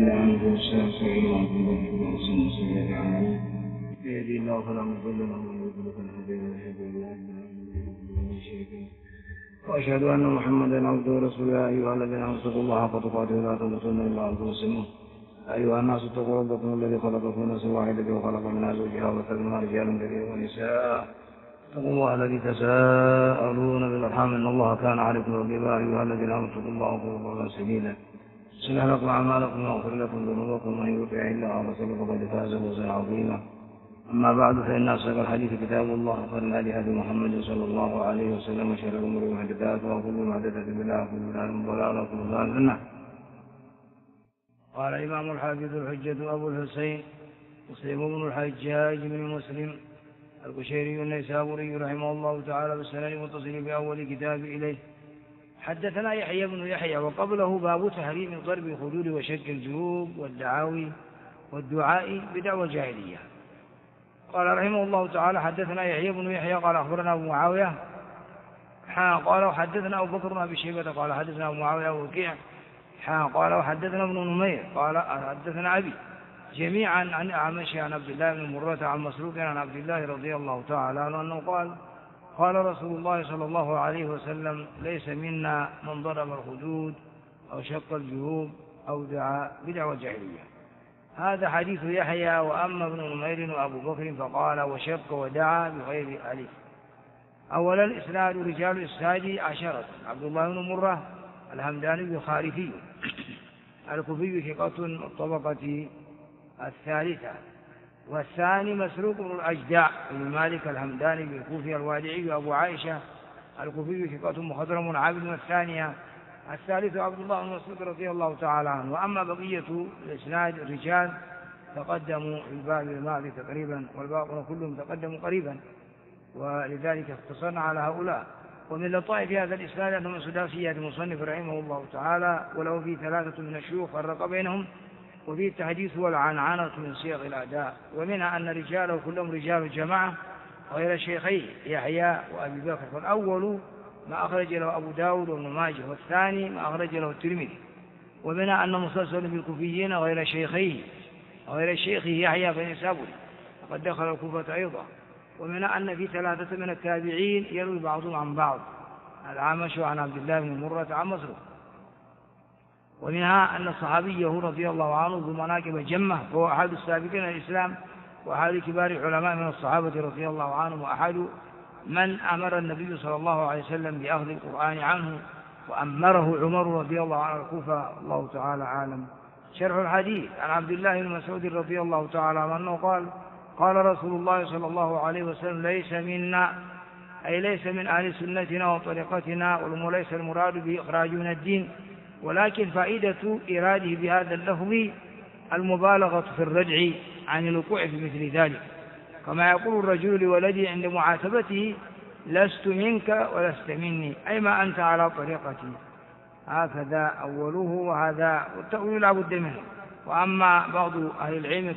بيدي الله فلا مضل له ومن يضلل فلا هادي له. وأشهد أن محمدا عبده ورسوله. أيها الذين آمنوا اتقوا الله حق تقاته ولا تموتن إلا وأنتم مسلمون. أيها الناس اتقوا ربكم الذي خلقكم من نفس واحدة وخلق منها زوجها وبث منهما رجالا كثيرا ونساء. اتقوا الله الذي تساءلون بالأرحام إن الله كان عليكم رقيبا. أيها الذين آمنوا اتقوا الله وقولوا قولا سديدا يصلح لكم أعمالكم ويغفر لكم ذنوبكم ومن يطع الله ورسوله فقد فاز فوزا عظيما. أما بعد فإن أصدق الحديث كتاب الله وخير الهدي هدي محمد صلى الله عليه وسلم وشر الأمور محدثاتها وكل محدثة بدعة وكل بدعة ضلالة وكل ضلالة في النار. قال الإمام الحافظ الحجة أبو الحسين مسلم بن الحجاج بن مسلم القشيري النيسابوري رحمه الله تعالى بالسند المتصل بأول كتاب إليه. حدثنا يحيى بن يحيى وقبله باب تحريم ضرب الخدود وشك الجيوب والدعاء بدعوى الجاهلية. قال رحمه الله تعالى حدثنا يحيى بن يحيى قال أخبرنا أبو معاوية قال وحدثنا أبو بكر بن أبي شيبة قال حدثنا أبو معاوية ووكيع قال وحدثنا ابن نمير قال حدثنا أبي جميعا عن أعمش عن عبد الله بن مرة عن مسروق عن عبد الله رضي الله تعالى عنه أنه قال رسول الله صلى الله عليه وسلم ليس منا من ضرب الخدود أو شق الجيوب أو دعا بدعوى الجاهلية. هذا حديث يحيى. وأما ابن نمير وأبو بكر فقال وشق ودعا بغير ألف. أولا الإسناد رجال الإسناد 10 عبد الله بن مرة الهمداني الخارفي الكوفي ثقة الطبقة الثالثة. والثاني مسروق بن الأجدع بن مالك الهمداني بالكوفي الوادعي وأبو عائشة الكوفي ثقة مخضرم عابد. والثانية الثالث عبد الله بن مسعود رضي الله تعالى عنه. وأما بقية الإسناد الرجال تقدموا في الباب الماضي تقريبا والباقون كلهم تقدموا قريبا ولذلك اختصرنا على هؤلاء. ومن لطائف هذا الإسناد أنه من سداسيات المصنف رحمه الله تعالى وله فيه 3 من الشيوخ فرق بينهم وفيه التحديث والعنعنة من صيغ الأداء. ومنها أن رجاله كلهم رجال الجماعة غير الشيخين يحيى وأبي بكر. فالأول ما أخرج له أبو داود وابن ماجه والثاني ما أخرج له الترمذي. ومنها أن مسلسل بالكوفيين غير شيخه يحيى بن نيسابوري وقد دخل الكوفة أيضا. ومنها أن في 3 من التابعين يروي بعضهم عن بعض الأعمش عن عبد الله بن مرة عن مسروق. ومنها أن صحابيه رضي الله عنه ذو مناقب جمة وهو أحد السابقين الإسلام وأحد كبار العلماء من الصحابة رضي الله عنهم وأحد من أمر النبي صلى الله عليه وسلم بأخذ القرآن عنه وأمره عمر رضي الله عنه الكوفة. الله تعالى عالم. شرح الحديث عن عبد الله بن مسعود رضي الله تعالى عنه قال رسول الله صلى الله عليه وسلم ليس منا أي ليس من أهل سنتنا وطريقتنا وليس المراد به إخراج من الدين ولكن فائدة إراده بهذا اللفظ المبالغة في الردع عن الوقوع في مثل ذلك كما يقول الرجل لولده عند معاتبته لست منك ولست مني أي ما أنت على طريقتي. هكذا أوله وهذا والتأويل لا بد منه. وأما بعض أهل العلم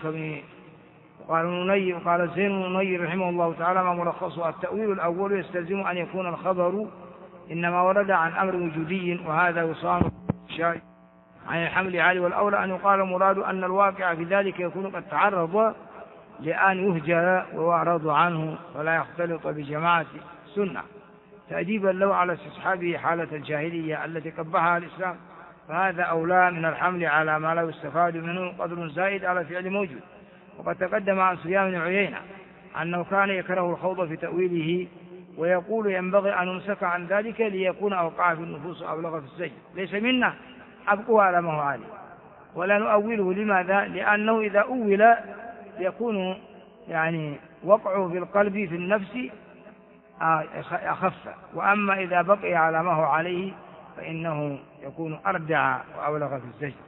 قال زين النير رحمه الله تعالى ما ملخصه التأويل الأول يستلزم أن يكون الخبر إنما ورد عن أمر وجودي وهذا يصان عن الحمل عليه. والأولى أن يقال مراد أن الواقع في ذلك يكون قد تعرض لأن يهجر ويعرض عنه ولا يختلط بجماعة السنة تأديبا له على استصحابه حالة الجاهلية التي قبحها الإسلام. فهذا أولى من الحمل على ما لا يستفاد منه قدر زائد على فعل موجود. وقد تقدم عن سفيان بن عيينة أنه كان يكره الخوض في تأويله ويقول ينبغي أن يمسك عن ذلك ليكون أوقع في النفوس أبلغ في السجن. ليس منا أبقوا على ما هو عليه ولا نؤوله. لماذا؟ لأنه إذا أول يكون وقعه في القلب في النفس أخف. وأما إذا بقي على ما هو عليه فإنه يكون أردع وأبلغ في السجن.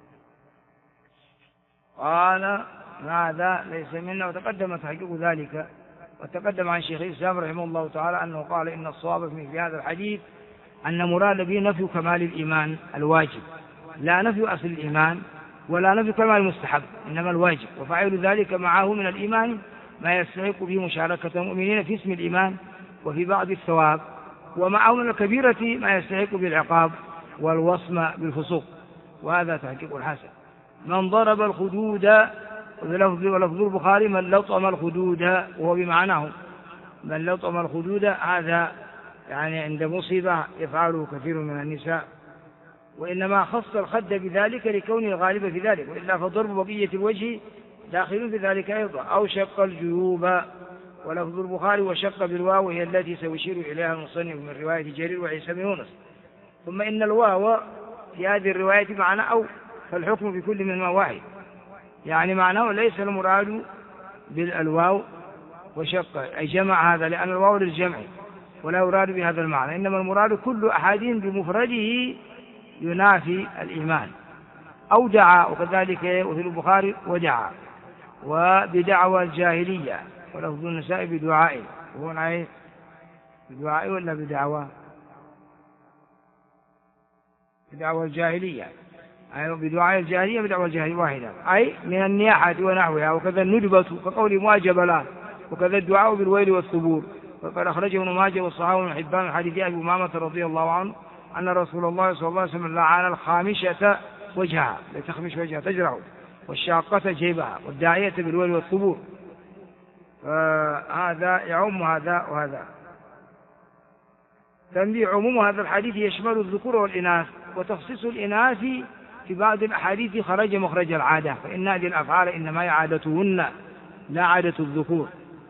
قال ماذا ليس منا وتقدم تحقيق ذلك. وتقدم عن شيخ الإسلام رحمه الله تعالى أنه قال إن الصواب في هذا الحديث أن مراد به نفي كمال الإيمان الواجب لا نفي أصل الإيمان ولا نفي كمال المستحب إنما الواجب. وفعل ذلك معه من الإيمان ما يستحق به مشاركة المؤمنين في اسم الإيمان وفي بعض الثواب ومعه من الكبيرة ما يستحق بالعقاب والوصم بالفسوق. وهذا تحقيق الحسن. من ضرب الخدود، ولفظ البخاري من لطم الخدود، وهو بمعناه من لطم الخدود، هذا يعني عند مصيبة يفعله كثير من النساء، وإنما خص الخد بذلك لكون الغالب في ذلك، وإلا فضرب بقية الوجه داخل في ذلك أيضا. أو شق الجيوب، ولفظ البخاري وشق بالواو هي التي سيشير إليها المصنف من رواية جرير وعيسى بن يونس. ثم إن الواو في هذه الرواية معنى أو، فالحكم في كل منهما واحد، يعني معناه ليس المراد بالواو وشق أي جمع هذا، لأن الواو للجمع ولا يراد بهذا المعنى، إنما المراد كل أحد بمفرده ينافي الإيمان. أو دعا، وكذلك وفي البخاري ودعا، وبدعوى الجاهلية، ولفظ النساء بدعاء، وهنا بدعاء ولا بدعوى؟ بدعوى الجاهلية، أي بدعاء الجاهلية، بدعوى الجاهلية واحدة، أي من النياحة ونحوها. وكذا الندبة كقول مواجب له، وكذا الدعاء بالويل والثبور، وقد أخرجه ابن ماجه والصحابة من حبان من حديث أبي أمامة رضي الله عنه أن رسول الله صلى الله عليه وسلم لعن الخامشة وجهها، لتخمش وجهها تجرع، والشاقة جيبها، والداعية بالويل والثبور. هذا يعم هذا وهذا. تنبيه: عموم هذا الحديث يشمل الذكور والإناث، وتخصيص الإناث في بعض الأحاديث خرج مخرج العادة، فإن هذه الأفعال إنما هي عادتهن لا عادة الذكور.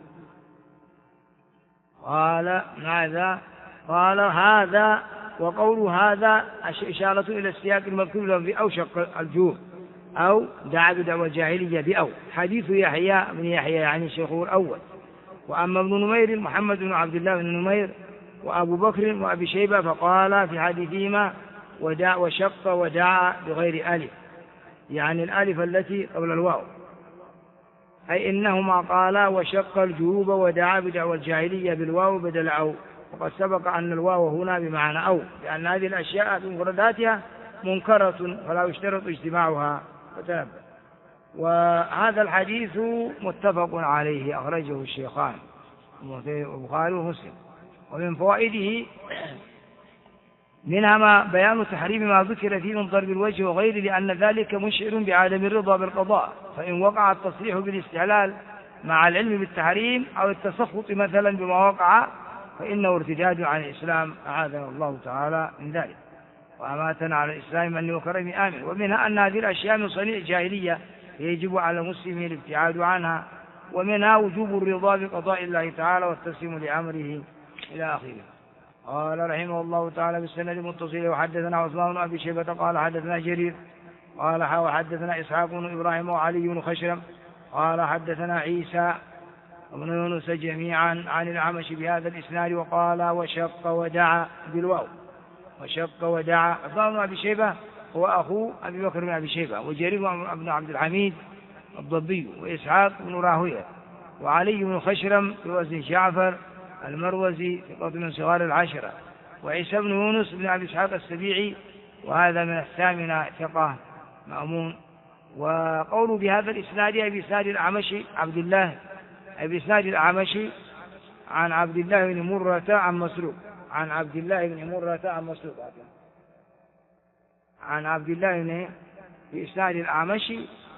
قال ماذا؟ قال هذا، وقول هذا إشارة إلى السياق المذكور في أو شق الجوع، أو دعا بدعوى الجاهلية بأو، حديث يحيى بن يحيى يعني شيخه الأول. وأما ابن نمير محمد بن عبد الله بن نمير وأبو بكر وأبي شيبة فقال في حديثهما وشق ودعا بغير ألف، يعني الألف التي قبل الواو، أي إنهما قالا وشق الجيوب ودعا بدعوى الجاهلية بالواو بدل أو. وقد سبق أن الواو هنا بمعنى أو، لأن هذه الأشياء بمفرداتها منكرة فلا يشترط اجتماعها، فتنبه. وهذا الحديث متفق عليه، أخرجه الشيخان البخاري ومسلم. ومن فوائده منها ما بيان تحريم ما ذكر فيه من ضرب الوجه وغيره، لأن ذلك مشعر بعدم الرضا بالقضاء، فإن وقع التصريح بالاستحلال مع العلم بالتحريم أو التسخط مثلا بما وقع فإنه ارتداد عن الإسلام، أعاذنا الله تعالى من ذلك وأماتنا على الإسلام من وكرم آمن. ومنها أن هذه الأشياء من صنيع الجاهلية يجب على المسلم الابتعاد عنها، ومنها وجوب الرضا بقضاء الله تعالى والتسليم لأمره إلى آخره. قال رحمه الله تعالى بالسند المتصل: وحدثنا عثمان بن أبي شيبة قال حدثنا جرير قال وحدثنا إسحاق بن إبراهيم وعلي بن خشرم قال حدثنا عيسى وابن يونس جميعا عن الأعمش بهذا الإسناد، وقال وشق ودعا بالواو. وشق ودعا. عثمان بن أبي شيبة هو أخو أبي بكر بن أبي شيبة، وجرير بن عبد الحميد الضبي، وإسحاق بن راهويه، وعلي بن خشرم بوزن جعفر المروزي ثقة من صغار العشرة، وعيسى بن يونس بن أبي إسحاق السبيعي وهذا من الثامنة ثقة مأمون. وقول بهذا الإسناد أي بإسناد الأعمش عبد الله، أي بإسناد الأعمش عن عبد الله بن مرة عن مسروق، عن عبد الله بن مرة عن مسروق، عن عبد الله بن بإسناد الأعمش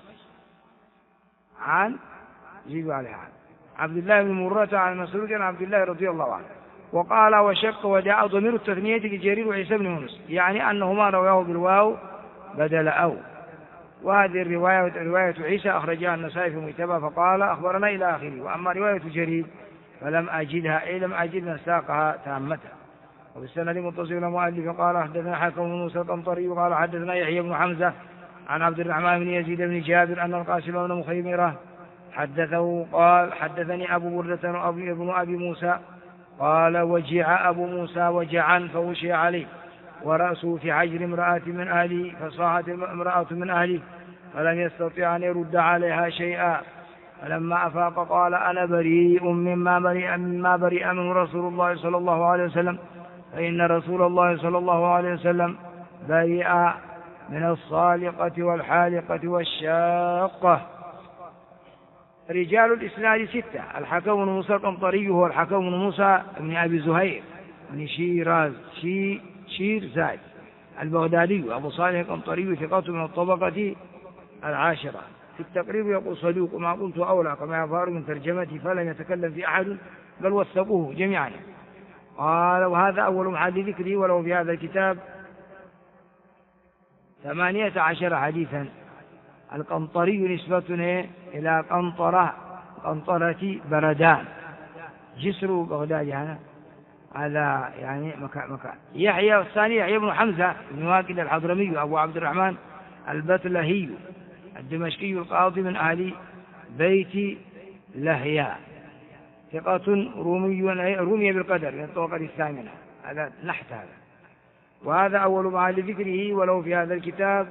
عن جيب عليها عبد الله بن مرة عن مسروق عن عبد الله رضي الله عنه. وقال وشق ودعا ضمير التثنية لجرير وعيسى بن يونس، يعني أنهما رواه بالواو بدل أو. وهذه رواية عيسى أخرجها النسائي في المجتبى فقال أخبرنا إلى آخره. وأما رواية جرير فلم أجدها، أي لم أجد من ساقها تامتها. وبالسند متصل مؤلف قال حدثنا حكم بن موسى القنطري وقال حدثنا يحيى بن حمزة عن عبد الرحمن بن يزيد بن جابر أن القاسم بن مخيمرة حدثه قال حدثني أبو بردة ابن أبي موسى قال وجع أبو موسى وجعا فوشي عليه ورأسه في حجر امرأة من أهله، فصاحت امرأة من أهله فلم يستطع أن يرد عليها شيئا، فلما أفاق قال أنا بريء مما برئ منه رسول الله صلى الله عليه وسلم، فإن رسول الله صلى الله عليه وسلم برئ من الصالقة والحالقة والشاقة. رجال الإسناد 6: الحكم بن موسى القنطري هو الحكم بن موسى بن أبي زهير بن شيرزاد البغدادي، أبو صالح القنطري ثقة من الطبقة العاشرة. في التقريب يقول صدوق وما قلت أولى كما يظهر من ترجمتي فلم يتكلم في أحد بل وثقوه جميعا. قال وهذا أول محل ذكره وله في هذا الكتاب 18 حديثا. القنطري نسبة إلى قنطرة بردان جسر بغداد هذا يعني مكان. يحيى الثاني يحيى بن حمزة بن واقد الحضرمي أبو عبد الرحمن البتلهي الدمشقي القاضي من أهل بيت لهيا ثقة رمي بالقدر من الطبقة الثامنة. هذا نحت هذا. وهذا أول محل ذكره وله في هذا الكتاب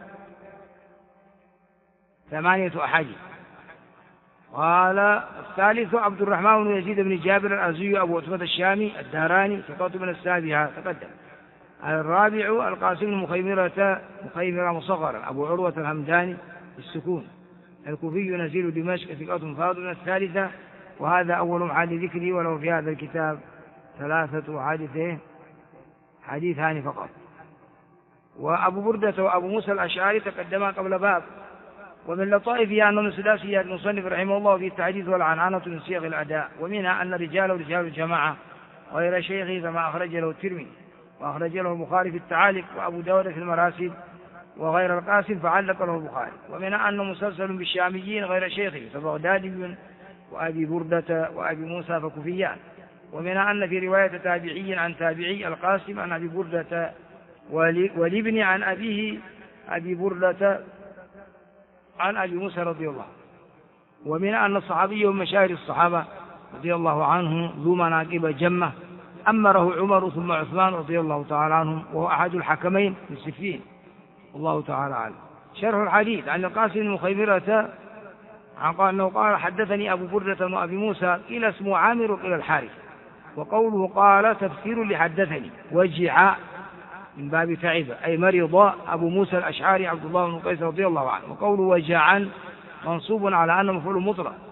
8 أحاديث. قال الثالث عبد الرحمن بن يزيد بن جابر الأزدي أبو عثمان الشامي الدهراني ثقة من السابعة تقدم. الرابع القاسم مخيمرة مصغرا أبو عروة الهمداني بالسكون الكوفي نزيل دمشق ثقة فاضل من الثالثة. وهذا أول محل ذكره وله في هذا الكتاب 3 حديثان فقط. وأبو بردة وأبو موسى الأشعري تقدما قبل باب. ومن لطائفه أن من سداسيات المصنف رحمه الله في التحديث والعنعنة من صيغ الأداء ومنها أن رجاله رجال الجماعة غير شيخه كما أخرج له الترمذي وأخرج له البخاري في التعاليق وأبو داود في المراسل وغير القاسم فعلق له البخاري. ومنها أنه مسلسل بالشاميين غير شيخه فبغدادي وأبي بردة وأبي موسى فكوفيان. ومنها أن في رواية تابعي عن تابعي القاسم عن أبي بردة ولابن عن أبيه أبي بردة عن أبي موسى رضي الله. ومن أن الصحابي من مشاهير الصحابة رضي الله عنه ذو مناقب جمة أمره عمر ثم عثمان رضي الله تعالى عنهم وهو أحد الحكمين في الصفين الله تعالى عنه. شرح الحديث عن القاسم المخيمرة أنه قال حدثني أبو بردة وأبي موسى قيل اسمه عامر وقيل الحارث. وقوله قال تفسير لحدثني وجع من باب تعب أي مرض أبو موسى الأشعري عبد الله بن قيس رضي الله عنه. وقوله وجعا منصوب على أنه مفعول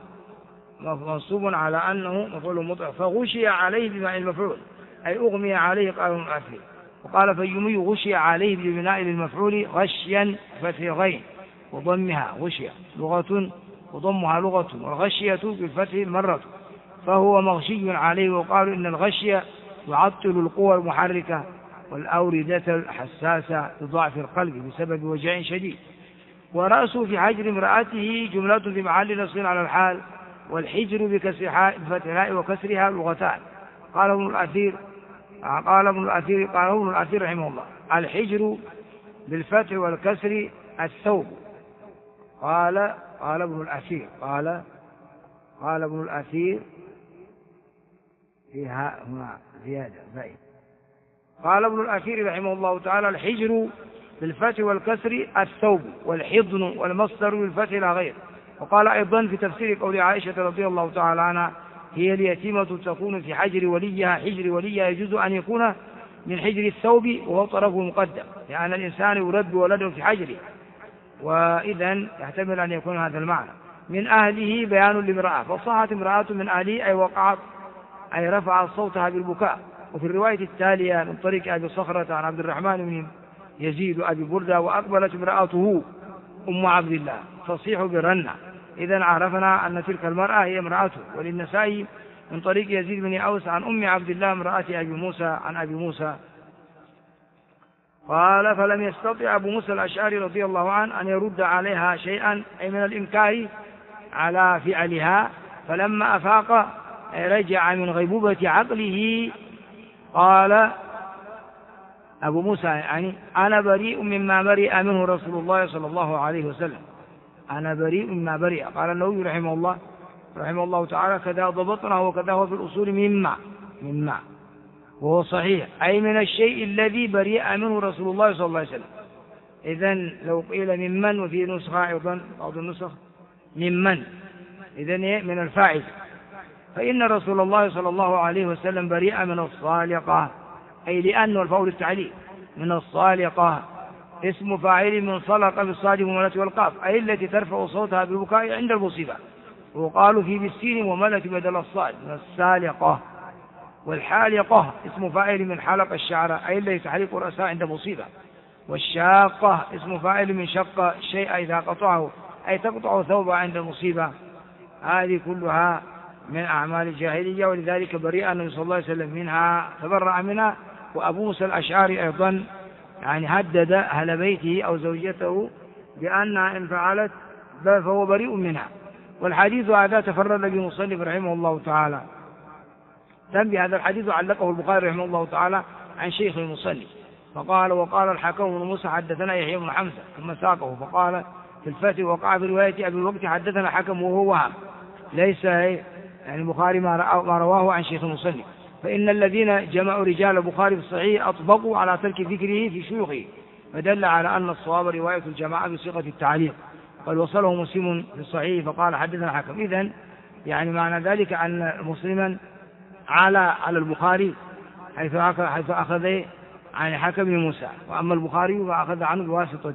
مطلق فغشي عليه بماء المفعول أي أغمي عليه قال ابن الأثير. وقال فيومي غشي عليه ببناء المفعول غشيا فتح غين وضمها غشيا لغة وضمها لغة والغشية بالفتح مرة فهو مغشي عليه. وقالوا إن الغشية يعطل القوى المحركة والأوردة الحساسة لضعف القلب بسبب وجع شديد. ورأسه في حجر امرأته جملة في محل نصب على الحال والحجر بفتح الهاء وكسرها لغتان. قال ابن الأثير رحمه الله الحجر بالفتح والكسر الثوب. قال ابن الأثير فيها هنا زيادة بعيد. قال ابن الأثير رحمه الله تعالى الحجر بالفتح والكسر الثوب والحضن والمصدر بالفتح لا غير. وقال أيضا في تفسير قول عائشة رضي الله تعالى عنها هي اليتيمة تكون في حجر وليها. حجر وليها يجوز أن يكون من حجر الثوب وهو طرفه مقدم لأن الإنسان يربي ولده في حجره وإذن يحتمل أن يكون هذا المعنى. من أهله بيان لامرأة فصاحت امرأة من أهله أي وقعت أي رفعت صوتها بالبكاء. وفي الرواية التالية من طريق أبي صخرة عن عبد الرحمن بن يزيد وأبي بردة وأقبلت امرأته أم عبد الله تصيح برنة إذن عرفنا أن تلك المرأة هي امرأته. وللنسائي من طريق يزيد بن أوس عن أم عبد الله امرأة أبي موسى عن أبي موسى. قال فلم يستطع أبو موسى الأشعري رضي الله عنه أن يرد عليها شيئا أي من الإنكار على فعلها. فلما أفاق رجع من غيبوبة عقله قال أبو موسى يعني أنا بريء مما برئ منه رسول الله صلى الله عليه وسلم. أنا بريء مما برئ. قال النووي رحمه الله تعالى كذا ضبطنا وكذا هو في الأصول مما وهو صحيح أي من الشيء الذي برئ منه رسول الله صلى الله عليه وسلم. إذن لو قيل ممن وفي نسخة أيضا بعض النسخ ممن إذن من الفاعل. فإن رسول الله صلى الله عليه وسلم بريء من الصالقة أي لأنه الفعل التعليل من الصالقة اسم فاعل من صلق بالصاد وملة والقاف أي التي ترفع صوتها بالبكاء عند المصيبة. وقالوا في بالسين وملة بدل الصاد من السالقة. والحالقة اسم فاعل من حلق الشعر أي التي تحلق الرأس عند مصيبة. والشاقة اسم فاعل من شق الشيء إذا قطعه أي تقطع ثوبها عند المصيبة. هذه كلها من أعمال الجاهلية، ولذلك بريء النبي صلى الله عليه وسلم منها، تبرأ منها. وأبو موسى الأشعري أيضا يعني هدد أهل بيته أو زوجته بأنها إن فعلت فهو بريء منها. والحديث هذا تفرد به مصنف رحمه الله تعالى. تنبي هذا الحديث علقه البخاري رحمه الله تعالى عن شيخ المصنف، فقال: وقال الحكم بن موسى حدثنا يحيى بن حمزة، ثم ساقه فقال في الفتح: وقع في رواية أبي الوقت حدثنا حكم وهو وهم، ليس يعني البخاري ما رواه عن شيخ المصنف. فإن الذين جمعوا رجال البخاري في الصحيح أطبقوا على ترك ذكره في شيوخه، فدل على أن الصواب رواية الجماعة بصيغة التعليق، قد وصله مسلم في الصحيح فقال حدثنا حكم. إذن يعني معنى ذلك أن مسلما على البخاري حيث أخذ عن حكم بن موسى، وأما البخاري فأخذ عنه بواسطة.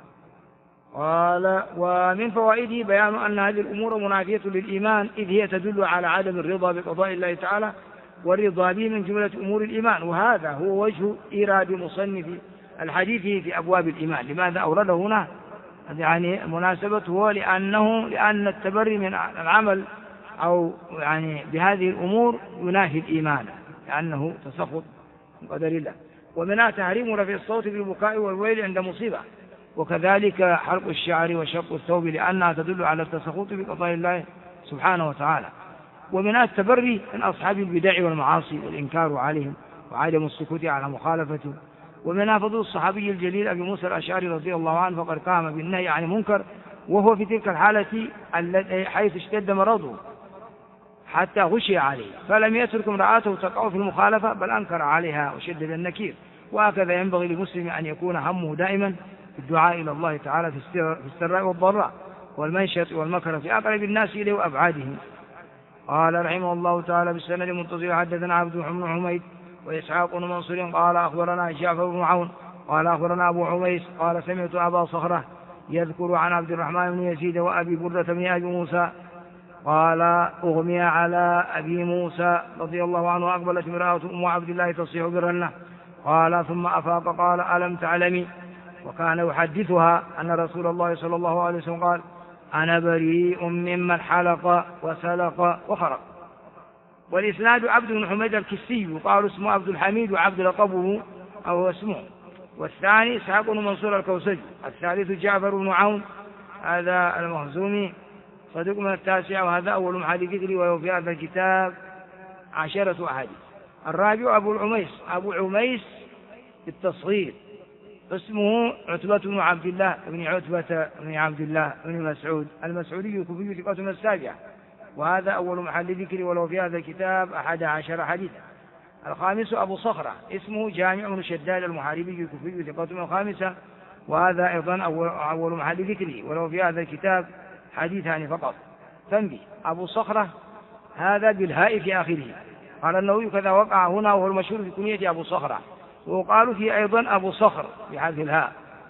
قال: ومن فوائده بيان أن هذه الأمور منافية للإيمان، إذ هي تدل على عدم الرضا بقضاء الله تعالى، والرضا به من جملة أمور الإيمان. وهذا هو وجه إيراد مصنف الحديث في أبواب الإيمان. لماذا أورده هنا؟ يعني مناسبته لأن التبري من العمل أو يعني بهذه الأمور ينافي الإيمان، لأنه تسخط من قدر الله. ومنها تحريم رفع الصوت بالبكاء والويل عند مصيبة، وكذلك حلق الشعر وشق الثوب، لأنها تدل على التسخط بقضاء الله سبحانه وتعالى. ومنها التبري من أصحاب البدع والمعاصي والإنكار عليهم وعدم السكوت على مخالفته. ومنها فضل الصحابي الجليل أبي موسى الأشعري رضي الله عنه، فقد قام بالنهي عن المنكر وهو في تلك الحالة حيث اشتد مرضه حتى غشي عليه، فلم يترك امرأته تقع في المخالفة، بل أنكر عليها وشدد النكير. وهكذا ينبغي للمسلم أن يكون همه دائما في الدعاء إلى الله تعالى في السراء والضراء والمنشط والمكر في أقرب الناس إليه وأبعادهم. قال رحمه الله تعالى: بالسند المتصل حدثنا عبد بن حميد وإسحاق بن منصور قال أخبرنا جعفر بن عون قال أخبرنا أبو عميس قال سمعت أبا صخرة يذكر عن عبد الرحمن بن يزيد وأبي بردة بن أبي موسى قال: أغمي على أبي موسى رضي الله عنه، أقبلت امرأة أم عبد الله تصيح برنة، قال ثم أفاق قال: ألم تعلمي؟ وكان يحدثها أن رسول الله صلى الله عليه وسلم قال: أنا بريء ممن حلق وسلق وخرق. والإسناد عبد بن حميد الكسي، وقال اسمه عبد الحميد وعبد لقبه أو اسمه. والثاني إسحاق بن منصور الكوسجي. الثالث جعفر بن عون هذا المخزومي صدوق من التاسع، وهذا أول محل ذكري، وفي هذا الكتاب 10 أحاديث. الرابع أبو عميس بالتصغير، اسمه عتبة بن عبد الله بن عتبة بن عبد الله بن مسعود المسعودي الكوفي ثقة من السابعة، وهذا أول محل ذكري، ولو في هذا الكتاب 11 حديثا. الخامس أبو صخرة، اسمه جامع بن شداد المحاربي الكوفي ثقة من الخامسة، وهذا أيضا أول محل ذكري، ولو في هذا الكتاب حديثان فقط. تنبيه: أبو صخرة هذا بالهاء في آخره، قال النووي كذا وقع هنا، وهو المشهور في كنية أبو صخرة، وقالوا فيه أيضا أبو صخر بحذف الهاء.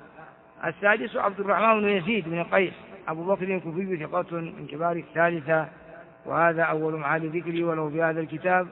السادس عبد الرحمن بن يزيد بن قيس أبو بكر الكوفي ثقة من كبار الثالثة، وهذا أول معالي ذكري، ولو في هذا الكتاب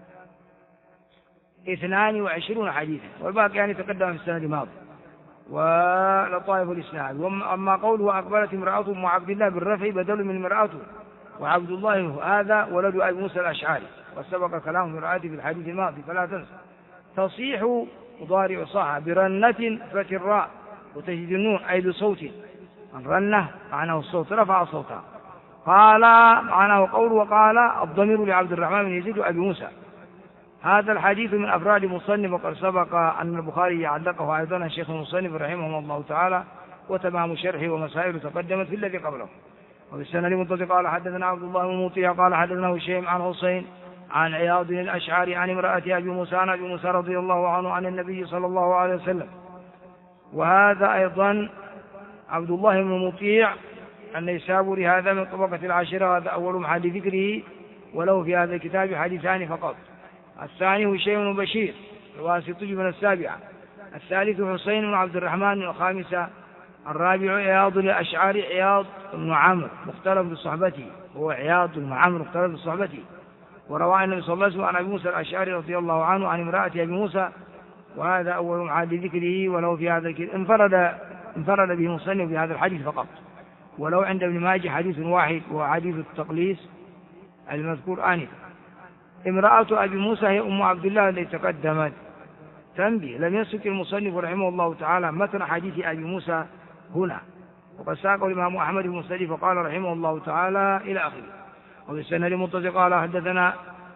22 حديثا، والباقي يعني تقدم في السنة الماضية ولطائف الإسناد. وأما قوله أقبلت امرأته أم عبد الله بالرفع بدل من امرأته، وعبد الله هذا ولد أبي موسى الأشعري، وسبق كلام امرأته في الحديث الماضي فلا تنسى. تصيح مضارع صاح برنة فتح الراء وتجد النون أي بصوت. الرنة معناه الصوت، رفع صوتها. قال معناه قوله وقال الضمير لعبد الرحمن بن يزيد وأبي موسى. هذا الحديث من أفراد المصنف، وقد سبق أن البخاري يعلقه أيضا الشيخ المصنف رحمه الله تعالى، وتمام شرحه ومسائل تقدمت في الذي قبله. وبالسنة المتصل قال حدثنا عبد الله بن مطيع قال حدثنا هشيم عن حسين عن عياض الأشعري عن امرأة أبي موسى عن أبي موسى رضي الله عنه عن النبي صلى الله عليه وسلم. وهذا أيضا عبد الله بن مطيع النيسابوري، هذا من طبقة 10، وهذا أول محل ذكره، وله في هذا الكتاب حديثان فقط. الثاني هشيم بن بشير الواسطي من السابعة. الثالث حسين بن عبد الرحمن من الخامسة. الرابع عياض الأشعري عياض بن عمرو مختلف بصحبته، هو عياض بن عمرو مختلف بصحبته، وروى النبي صلى الله عليه وسلم عن أبي موسى الأشعري رضي الله عنه عن امرأة أبي موسى، وهذا أول معاد ذكره، ولو في هذا انفرد به مصنف بهذا الحديث فقط. ولو عند ابن ماجه حديث واحد وهو حديث التقليص المذكور آنفا. امرأة أبي موسى هي أم عبد الله التي تقدمت. تنبيه: لم يسك المصنف رحمه الله تعالى متن حديث أبي موسى هنا، وقد ساقه الإمام أحمد بن مسلم فقال رحمه الله تعالى إلى آخره. وبالسند المتصل قال حدثنا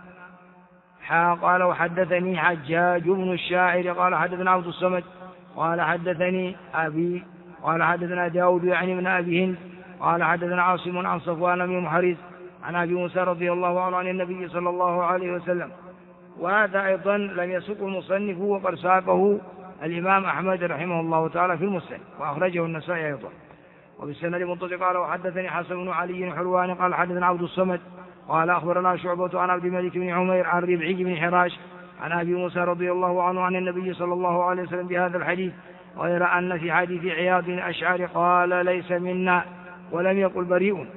قال وحدثني حجاج بن الشاعر قال حدثنا عبد الصمد قال حدثني أبي قال حدثنا داود يعني من أبي هند قال حدثنا عاصم عن صفوان بن محرز عن أبي موسى رضي الله عنه عن النبي صلى الله عليه وسلم. وهذا أيضا لم يسق المصنف وقد ساقه الإمام أحمد رحمه الله تعالى في المسند وأخرجه النسائي أيضا. وبالسند المتصل قال وحدثني حسن بن علي حلواني قال حدثنا عبد الصمد قال أخبرنا شعبة عن عبد الملك بن عمير عن ربعي بن حراش عن أبي موسى رضي الله عنه عن النبي صلى الله عليه وسلم بهذا الحديث، غير أن في حديث عياض بن أشعر قال ليس منا ولم يقل بريء.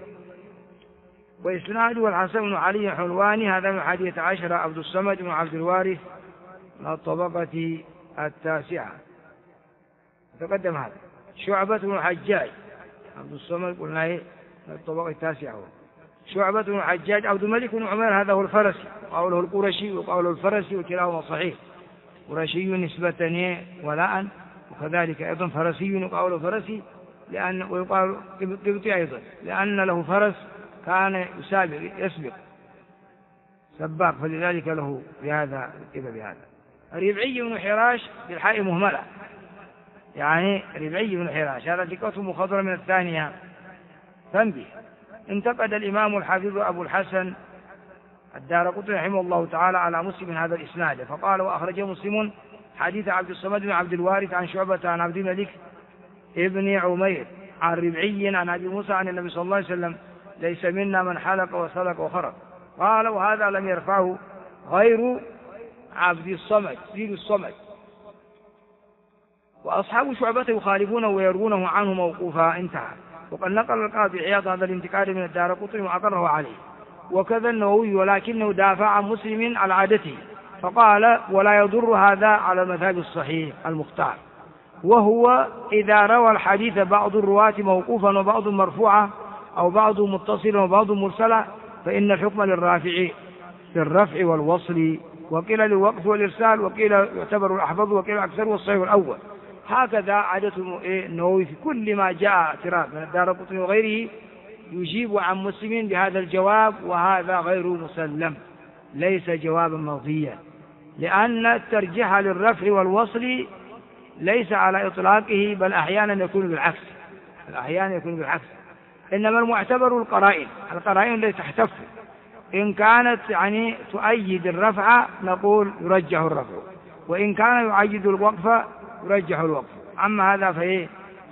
وإسناده الحسن بن علي حلواني هذا من 11 عبد الصمد بن عبد الوارث من الطبقة التاسعة. تقدم هذا شعبة بن الحجاج عبد الصمد قلنا من الطبقة التاسعة. شعبة بن الحجاج عبد الملك بن عمير هذا هو الفرسي، قوله القرشي وقوله الفرسي وكلاهما صحيح. قرشي نسبة ولاء، وكذلك أيضا فرسي وقوله فرسي لأن ويقال قبطي أيضا لأن له فرس كان يسبق سباق، فلذلك له بهذا بهذا. ربعي بن حراش بالحاء مهملة، يعني ربعي بن حراش هذا ثقة مخضرة من الثانية. تنبيه: انتقد الإمام الحافظ أبو الحسن الدارقطني رحمه الله تعالى على مسلم هذا الإسناد فقال وأخرجه مسلم حديث عبد الصمد بن عبد الوارث عن شعبة عن عبد الملك ابن عمير عن ربعي عن أبي موسى عن النبي صلى الله عليه وسلم ليس منا من حلق وسلق وخرق. قال وهذا لم يرفعه غير عبد الصمد زيد الصمد. وأصحاب شعبة يخالفونه ويروونه عنه موقوفا. انتهى. وقد نقل القاضي عياض هذا الانتقاد من الدارقطني وأقره عليه، وكذا النووي ولكنه دافع عن مسلم على عادته فقال ولا يضر هذا على المذهب الصحيح المختار، وهو إذا روى الحديث بعض الرواة موقوفا وبعض مرفوعا أو بعض متصلا وبعض مرسلا فإن الحكم للرافع في الرفع والوصل، وقيل للوقف والإرسال، وقيل يعتبر الأحفظ، وقيل أكثر والصحيح الأول. هكذا عادة النووي في كل ما جاء اعتراض من الدارقطني وغيره يجيب عن مسلم بهذا الجواب، وهذا غير مسلم ليس جوابا مرضيا، لأن الترجيح للرفع والوصل ليس على إطلاقه، بل أحيانا يكون بالعكس. إنما المعتبر القرائن التي تحتف، إن كانت يعني تؤيد الرفع نقول يرجح الرفع، وإن كان يؤيد الوقف يرجح الوقف. أما هذا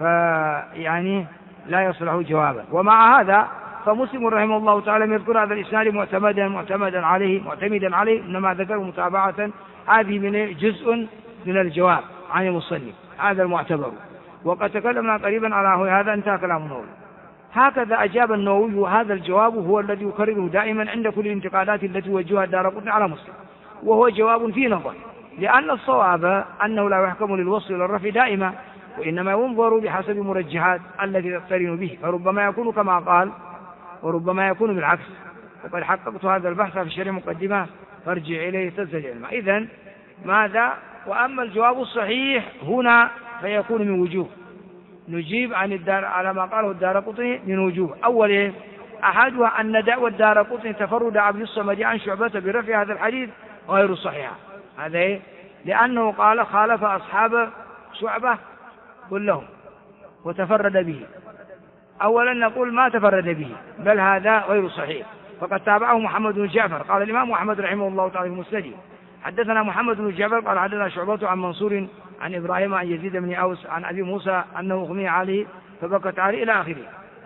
يعني لا يصلح جوابا. ومع هذا فمسلم رحمه الله تعالى يذكر هذا الإسناد معتمدا عليه، إنما ذكر متابعة، هذه من جزء من الجواب عن المصنف، هذا المعتبر. وقد تكلمنا قريبا على هذا، انتهى كلام النووي. هكذا أجاب النووي، وهذا الجواب هو الذي يكرره دائما عند كل الانتقادات التي وجهها الدارقطني على مسلم، وهو جواب فيه نظر، لأن الصواب أنه لا يحكم للوصل والرفع دائما، وإنما ينظر بحسب مرجحات التي تقترن به، فربما يكون كما قال وربما يكون بالعكس. وقد حققت هذا البحث في الشريعة مقدمة فارجع إليه تزداد علما. إذن ماذا؟ وأما الجواب الصحيح هنا فيكون من وجوه، نجيب على ما قاله الدارقطني من وجوه. أولا أحدها أن دعوى الدارقطني تفرد عبد الصمد عن شعبة برفع هذا الحديث غير صحيح. هذا لأنه قال خالف أصحاب شعبة كلهم وتفرد به. أولا نقول ما تفرد به، بل هذا غير صحيح، فقد تابعه محمد بن جعفر. قال الإمام أحمد رحمه الله تعالى في مسنده حدثنا محمد بن جعفر قال حدثنا شعبة عن منصور عن إبراهيم عن يزيد بن أوس عن أبي موسى أنه أغمي عليه فبكت عليه إلى آخره.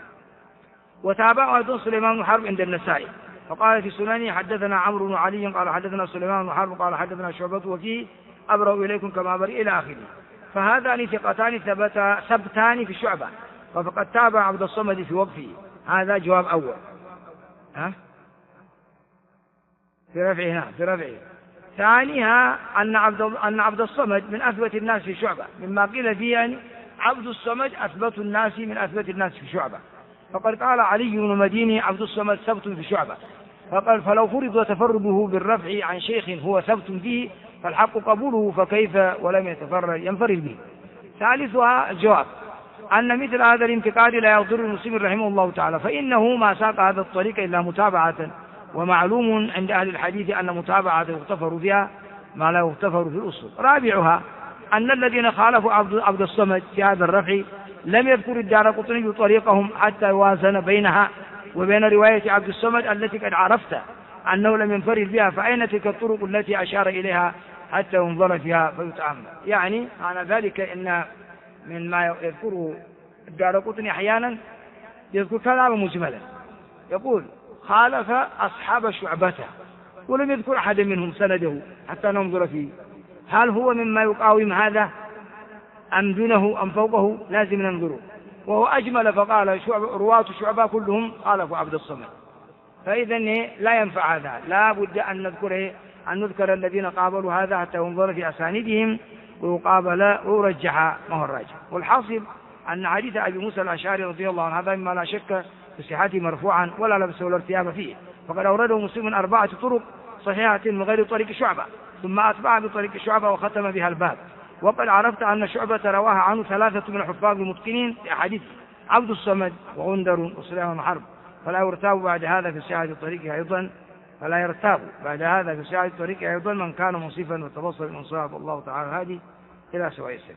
وتابعه أيضا سليمان بن حرب عند النسائي فقال في سننه حدثنا عمرو بن علي قال حدثنا سليمان بن حرب قال حدثنا شعبة وفيه أبرأ إليكم كما برئ إلى آخره. فهذان ثقتان ثبتان في شعبة، فقد تابع عبد الصمد في وقفه. هذا جواب أول. في رفعه. ثانيها أن عبد الصمد من أثبت الناس في شعبة، مما قيل فيه يعني عبد الصمد أثبت الناس من أثبت الناس في شعبة. فقد قال علي بن مديني عبد الصمد ثبت في شعبة، فقال فلو فرض تفرده بالرفع عن شيخ هو ثبت فيه فالحق قبوله، فكيف ولم ينفرد به. ثالثها الجواب أن مثل هذا الانتقاد لا يضر المسلم رحمه الله تعالى، فإنه ما ساق هذا الطريق إلا متابعة، ومعلوم عند أهل الحديث أن متابعة يغتفر فيها ما لا يغتفر في الأصول. رابعها أن الذين خالفوا عبد الصمد في هذا الرفع لم يذكر الدارقطني طريقهم حتى يوازن بينها وبين رواية عبد الصمد التي قد عرفت أنه لم ينفرد بها، فأين تلك الطرق التي أشار إليها حتى ينظر فيها فيتأمل. يعني معنى ذلك إن من ما يذكره الدارقطني أحيانا يذكر كلام مجملا، يقول خالف أصحاب شعبته ولم يذكر أحد منهم سنده حتى ننظر فيه، هل هو مما يقاوم هذا أم دونه أم فوقه؟ لازم ننظره. وهو أجمل فقال رواة شعبة كلهم خالفوا عبد الصمد، فإذا لا ينفع هذا، لا بد أن نذكر الذين قابلوا هذا حتى ينظر في أسانيدهم ويقابل ويرجح ما هو الراجح. والحاصل أن حديث أبي موسى الأشعري رضي الله عنه هذا مما لا شك في صحته مرفوعا ولا لبس ولا ارتياب فيه، فقد أورده مسلم 4 طرق صحيحة من غير طريق شعبة، ثم أتبع بطريق شعبة وختم بها الباب. وقد عرفت أن شعبة رواها عنه 3 من الحفاظ المتقنين في أحاديث عبد الصمد وغندر وسليمان بن حرب، فلا يرتاب بعد هذا في صحة الطريق أيضا من كان منصفا وتبصر من صراط الله تعالى هادي إلى سواء السبيل.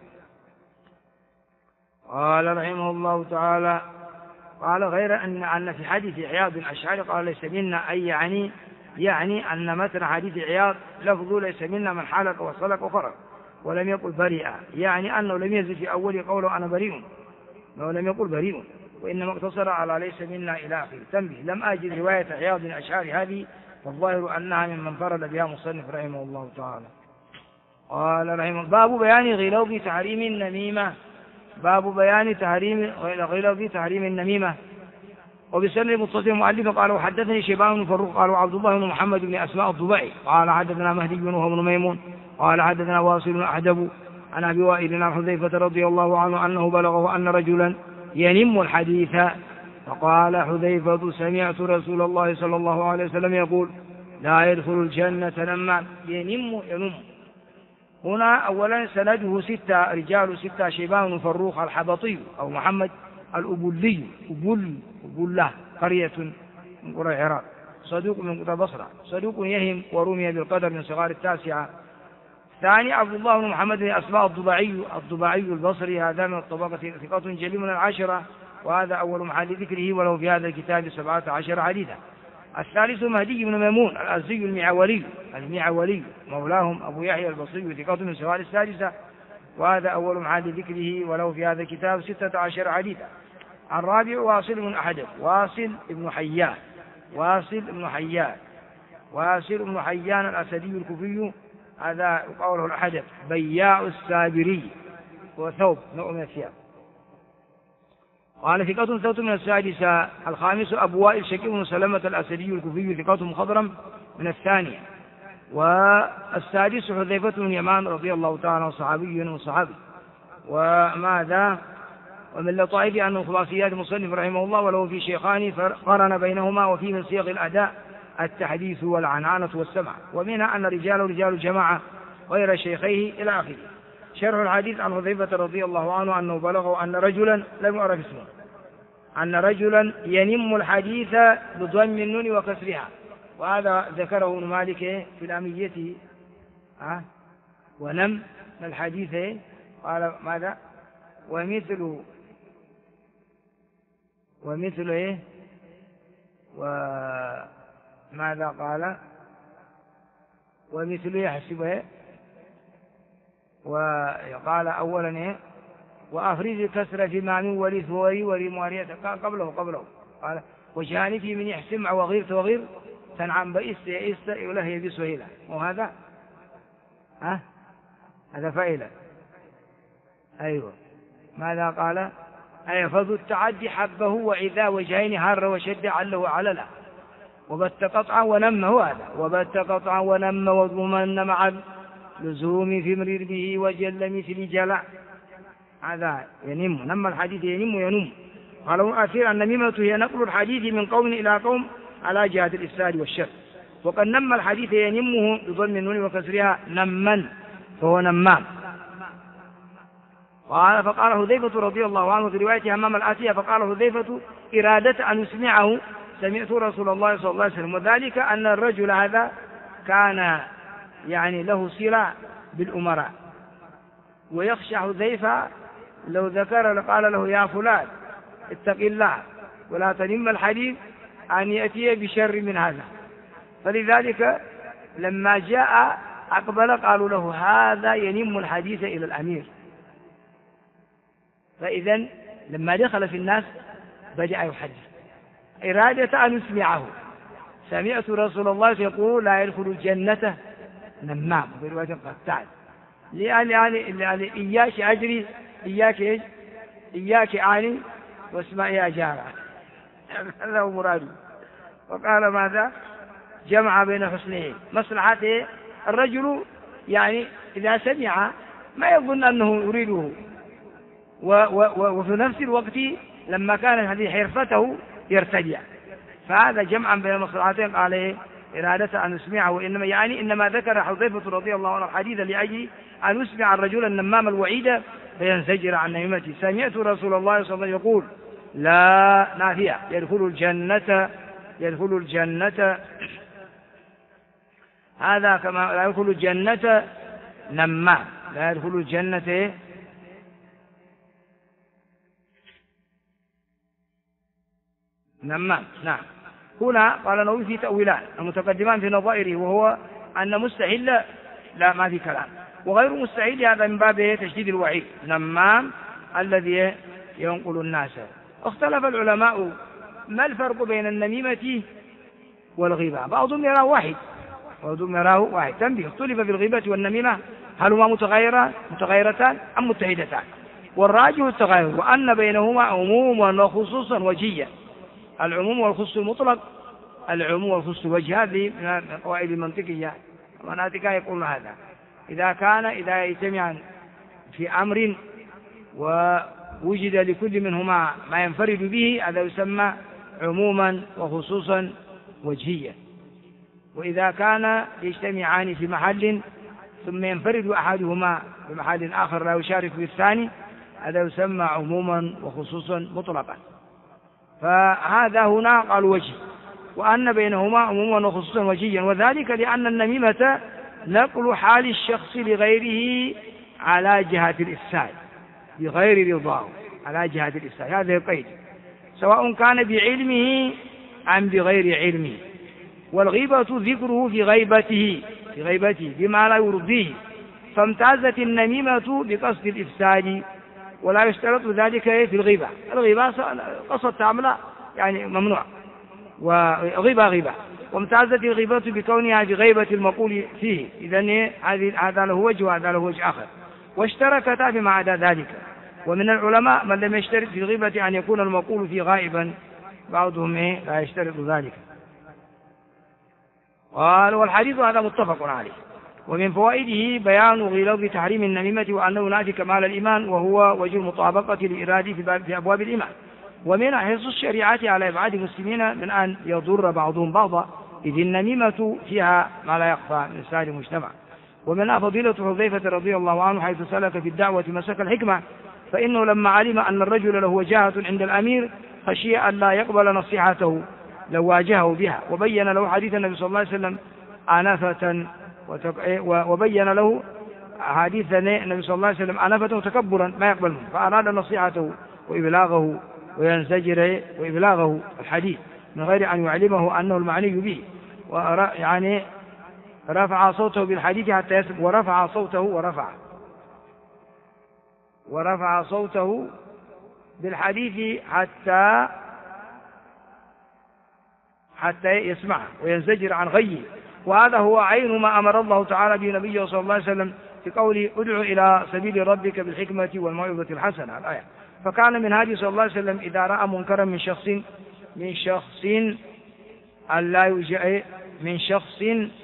قال رحمه الله تعالى قال غير أن في حديث عياض الأشعري قال ليس منا أي يعني أن متن حديث عياض لفظه ليس منا من حلق وصلق وفرق، ولم يقل بريئا، يعني أنه لم يزل في أول قوله أنا بريء، ولم يقل بريء، وإنما اقتصر على ليس منا إلى آخره. تنبيه لم أجد رواية عياض الأشعري هذه، فالظاهر أنها ممن فرد بها مصنف رحمه الله تعالى. قال رحمه باب بيان غلظ تحريم النميمة، باب بيان غلظ تحريم النميمة. وبسند متصل مؤلف قال وحدثني شيبان بن فروخ قال وعبد الله بن محمد بن أسماء الضبعي قال حدثنا مهدي بن وهو بن ميمون قال حدثنا واصل بن أحدب عن أبي وائل عن حذيفة رضي الله عنه أنه بلغه أن رجلا ينم الحديث، فقال حذيفة سمعت رسول الله صلى الله عليه وسلم يقول لا يدخل الجنة نمام. ينم هنا أولا سنده 6 رجال 6 شيبان بن فروخ الحبطي أو محمد الأبلي أبله قرية من قرى العراق، صدوق من قرى بصرة، صدوق يهم ورمي بالقدر من صغار التاسعة. ثاني عبد الله بن محمد بن أسماء الضبعي البصري، هذا من الطبقة ثقة جليل من 10، وهذا أول محل ذكره وله في هذا الكتاب 17 حديثا. الثالث مهدي بن ميمون الأزدي المعولي مولاهم أبو يحيى البصري ثقة من سوال السادسة، وهذا أول محل ذكره وله في هذا الكتاب 16 حديثا. الرابع واصل بن أحدب واصل بن حيان الأسدي الكوفي، هذا قوله الأحدب بياع السابري وثوب نوع من الثياب. قال ثقة ثوت من السادسة. الخامس أبو وائل شكيب بن سلمة الأسدي الكوفي ثقة مخضرم من الثانية. والسادس حذيفة بن يمان رضي الله تعالى صحابي وماذا ومن لطائف أنه خلاصيات مصنف رحمه الله وله في شيخان قرن بينهما، وفيه من صيغ الأداء التحديث والعنعنة والسمع، ومنها أن رجال جماعة غير شيخيه إلى آخره. شرح الحديث عن حذيفة رضي الله عنه أنه بلغه أن رجلا لم يعرف اسمه أن رجلا ينم الحديث بضم النون وكسرها، وهذا ذكره ابن مالك في الأمية ونم الحديث قال ماذا ومثل وماذا قال ومثل يحسبه، وقال أولا وأفرز الكسر في معنى ولثوري ولموارية قبله قال وجهاني في من يحسم وغير تنعم بإست وله يبس وهيلة، وهذا هذا فائلة. أيوة ماذا قال فذو التعدي حبه وإذا وجهين هر وشد عله عللا وبت قطعا ونم، هذا وبت قطعا ونم وضمن مع لزوم في مرير به وجل مثل جلع، هذا ينم نم الحديث ينم. قال ابن أثير النميمة هي نقل الحديث من قوم إلى قوم على جهة الإفساد والشر. وقد نم الحديث ينمه بضم النون وكسرها نما، فهو نمام. فقال حذيفة رضي الله عنه في رواية همام الآتية، فقال حذيفة إرادة أن يسمعه سمعت رسول الله صلى الله عليه وسلم، وذلك أن الرجل هذا كان يعني له صلة بالأمراء، ويخشى حذيفة لو ذكر لقال له يا فلان اتق الله ولا تنم الحديث أن يأتي بشر من هذا. فلذلك لما جاء أقبل قالوا له هذا ينم الحديث إلى الأمير. فإذا لما دخل في الناس بدأ يحدث إرادة أن يسمعه. سمعت رسول الله يقول لا يدخل الجنة نمام برواية قتال، يعني إياك أجري إياك أعني واسمع يا جارة. هذا هو مراده. وقال ماذا؟ جمع بين حسنين مصلحته. الرجل يعني إذا سمع ما يظن أنه يريده، وفي نفس الوقت لما كانت هذه حرفته يرتجع. فهذا جمعا بين المصلحتين. قال إيه؟ إرادة أن يسمعه. وإنما يعني إنما ذكر حذيفة رضي الله عنه الحديث لأجل أن يسمع الرجل النمام الوعيد فينزجر عن نميمته. سمعت رسول الله صلى الله عليه وسلم يقول لا نافية يدخل الجنة هذا كما لا يدخل الجنة نمام، لا يدخل الجنة نمام. نعم. هنا قال النووي في تأويلان المتقدمان في نظائره، وهو أن مستحيل لا ما في كلام، وغير مستحيل هذا من باب تشديد الوعيد نمام الذي ينقل الناس. اختلف العلماء ما الفرق بين النميمة والغيبة. بعضهم يراه واحد وبعضهم يراه واحد. تنبيه: اختلف في الغيبة والنميمة هل هما متغيرتان أم متحدتان؟ والراجح التغاير، وأن بينهما عموما وخصوصا وجيا. العموم والخصوص المطلق، العموم والخصوص الوجه، هذه من القواعد المنطقية المناطق يقولون هذا. إذا يجتمعان في أمر ووجد لكل منهما ما ينفرد به هذا يسمى عموما وخصوصا وجهيا. وإذا كان يجتمعان في محل ثم ينفرد أحدهما بمحل آخر لا يشارك في الثاني هذا يسمى عموما وخصوصا مطلقا. فهذا هنا قال وجه، وأن بينهما عموما وخصوصا وجيا، وذلك لأن النميمة نقل حال الشخص لغيره على جهة الإفساد بغير رضاه، على جهة الإفساد. هذا القيد سواء كان بعلمه أم بغير علمه. والغيبة ذكره في غيبته بما لا يرضيه، فامتازت النميمة بقصد الإفساد، ولا يشترط ذلك في الغيبة. الغيبة قصد تعمل يعني ممنوع، وغيبة وامتازت الغيبة بكونها في غيبة المقول فيه. إذن هذا له وجه وهذا له وجه آخر، واشتركتا فيما عدا ذلك. ومن العلماء من لم يشترط في الغيبة أن يكون المقول فيه غائبا، بعضهم لا يشترط ذلك. قال والحديث هذا متفق عليه. ومن فوائده بيان غلظ تحريم النميمة وأنه ينافي كمال الإيمان، وهو وجه المطابقة للإرادة في أبواب الإيمان. ومن حرص الشريعة على إبعاد المسلمين من أن يضر بعضهم بعضا، إذ النميمة فيها ما لا يخفى من سائر المجتمع. ومنها فضيلة حذيفة رضي الله عنه حيث سلك في الدعوة مسك الحكمة، فإنه لما علم أن الرجل له وجاهة عند الأمير خشي أن لا يقبل نصيحته لو واجهه بها، وبين له حديث النبي صلى الله عليه وسلم آنفة وبين له حديث النبي صلى الله عليه وسلم آنفة وتكبرا ما يقبل منه، فأراد نصيحته وإبلاغه وينزجر وإبلاغه الحديث من غير أن يعلمه أنه المعني به، يعني رفع صوته بالحديث حتى يسمع، ورفع صوته بالحديث حتى يسمعه وينزجر عن غيه. وهذا هو عين ما أمر الله تعالى به نبيه صلى الله عليه وسلم في قوله ادع إلى سبيل ربك بالحكمة والموعظة الحسنة الآية. فكان من هذه صلى الله عليه وسلم إذا رأى منكرا من شخص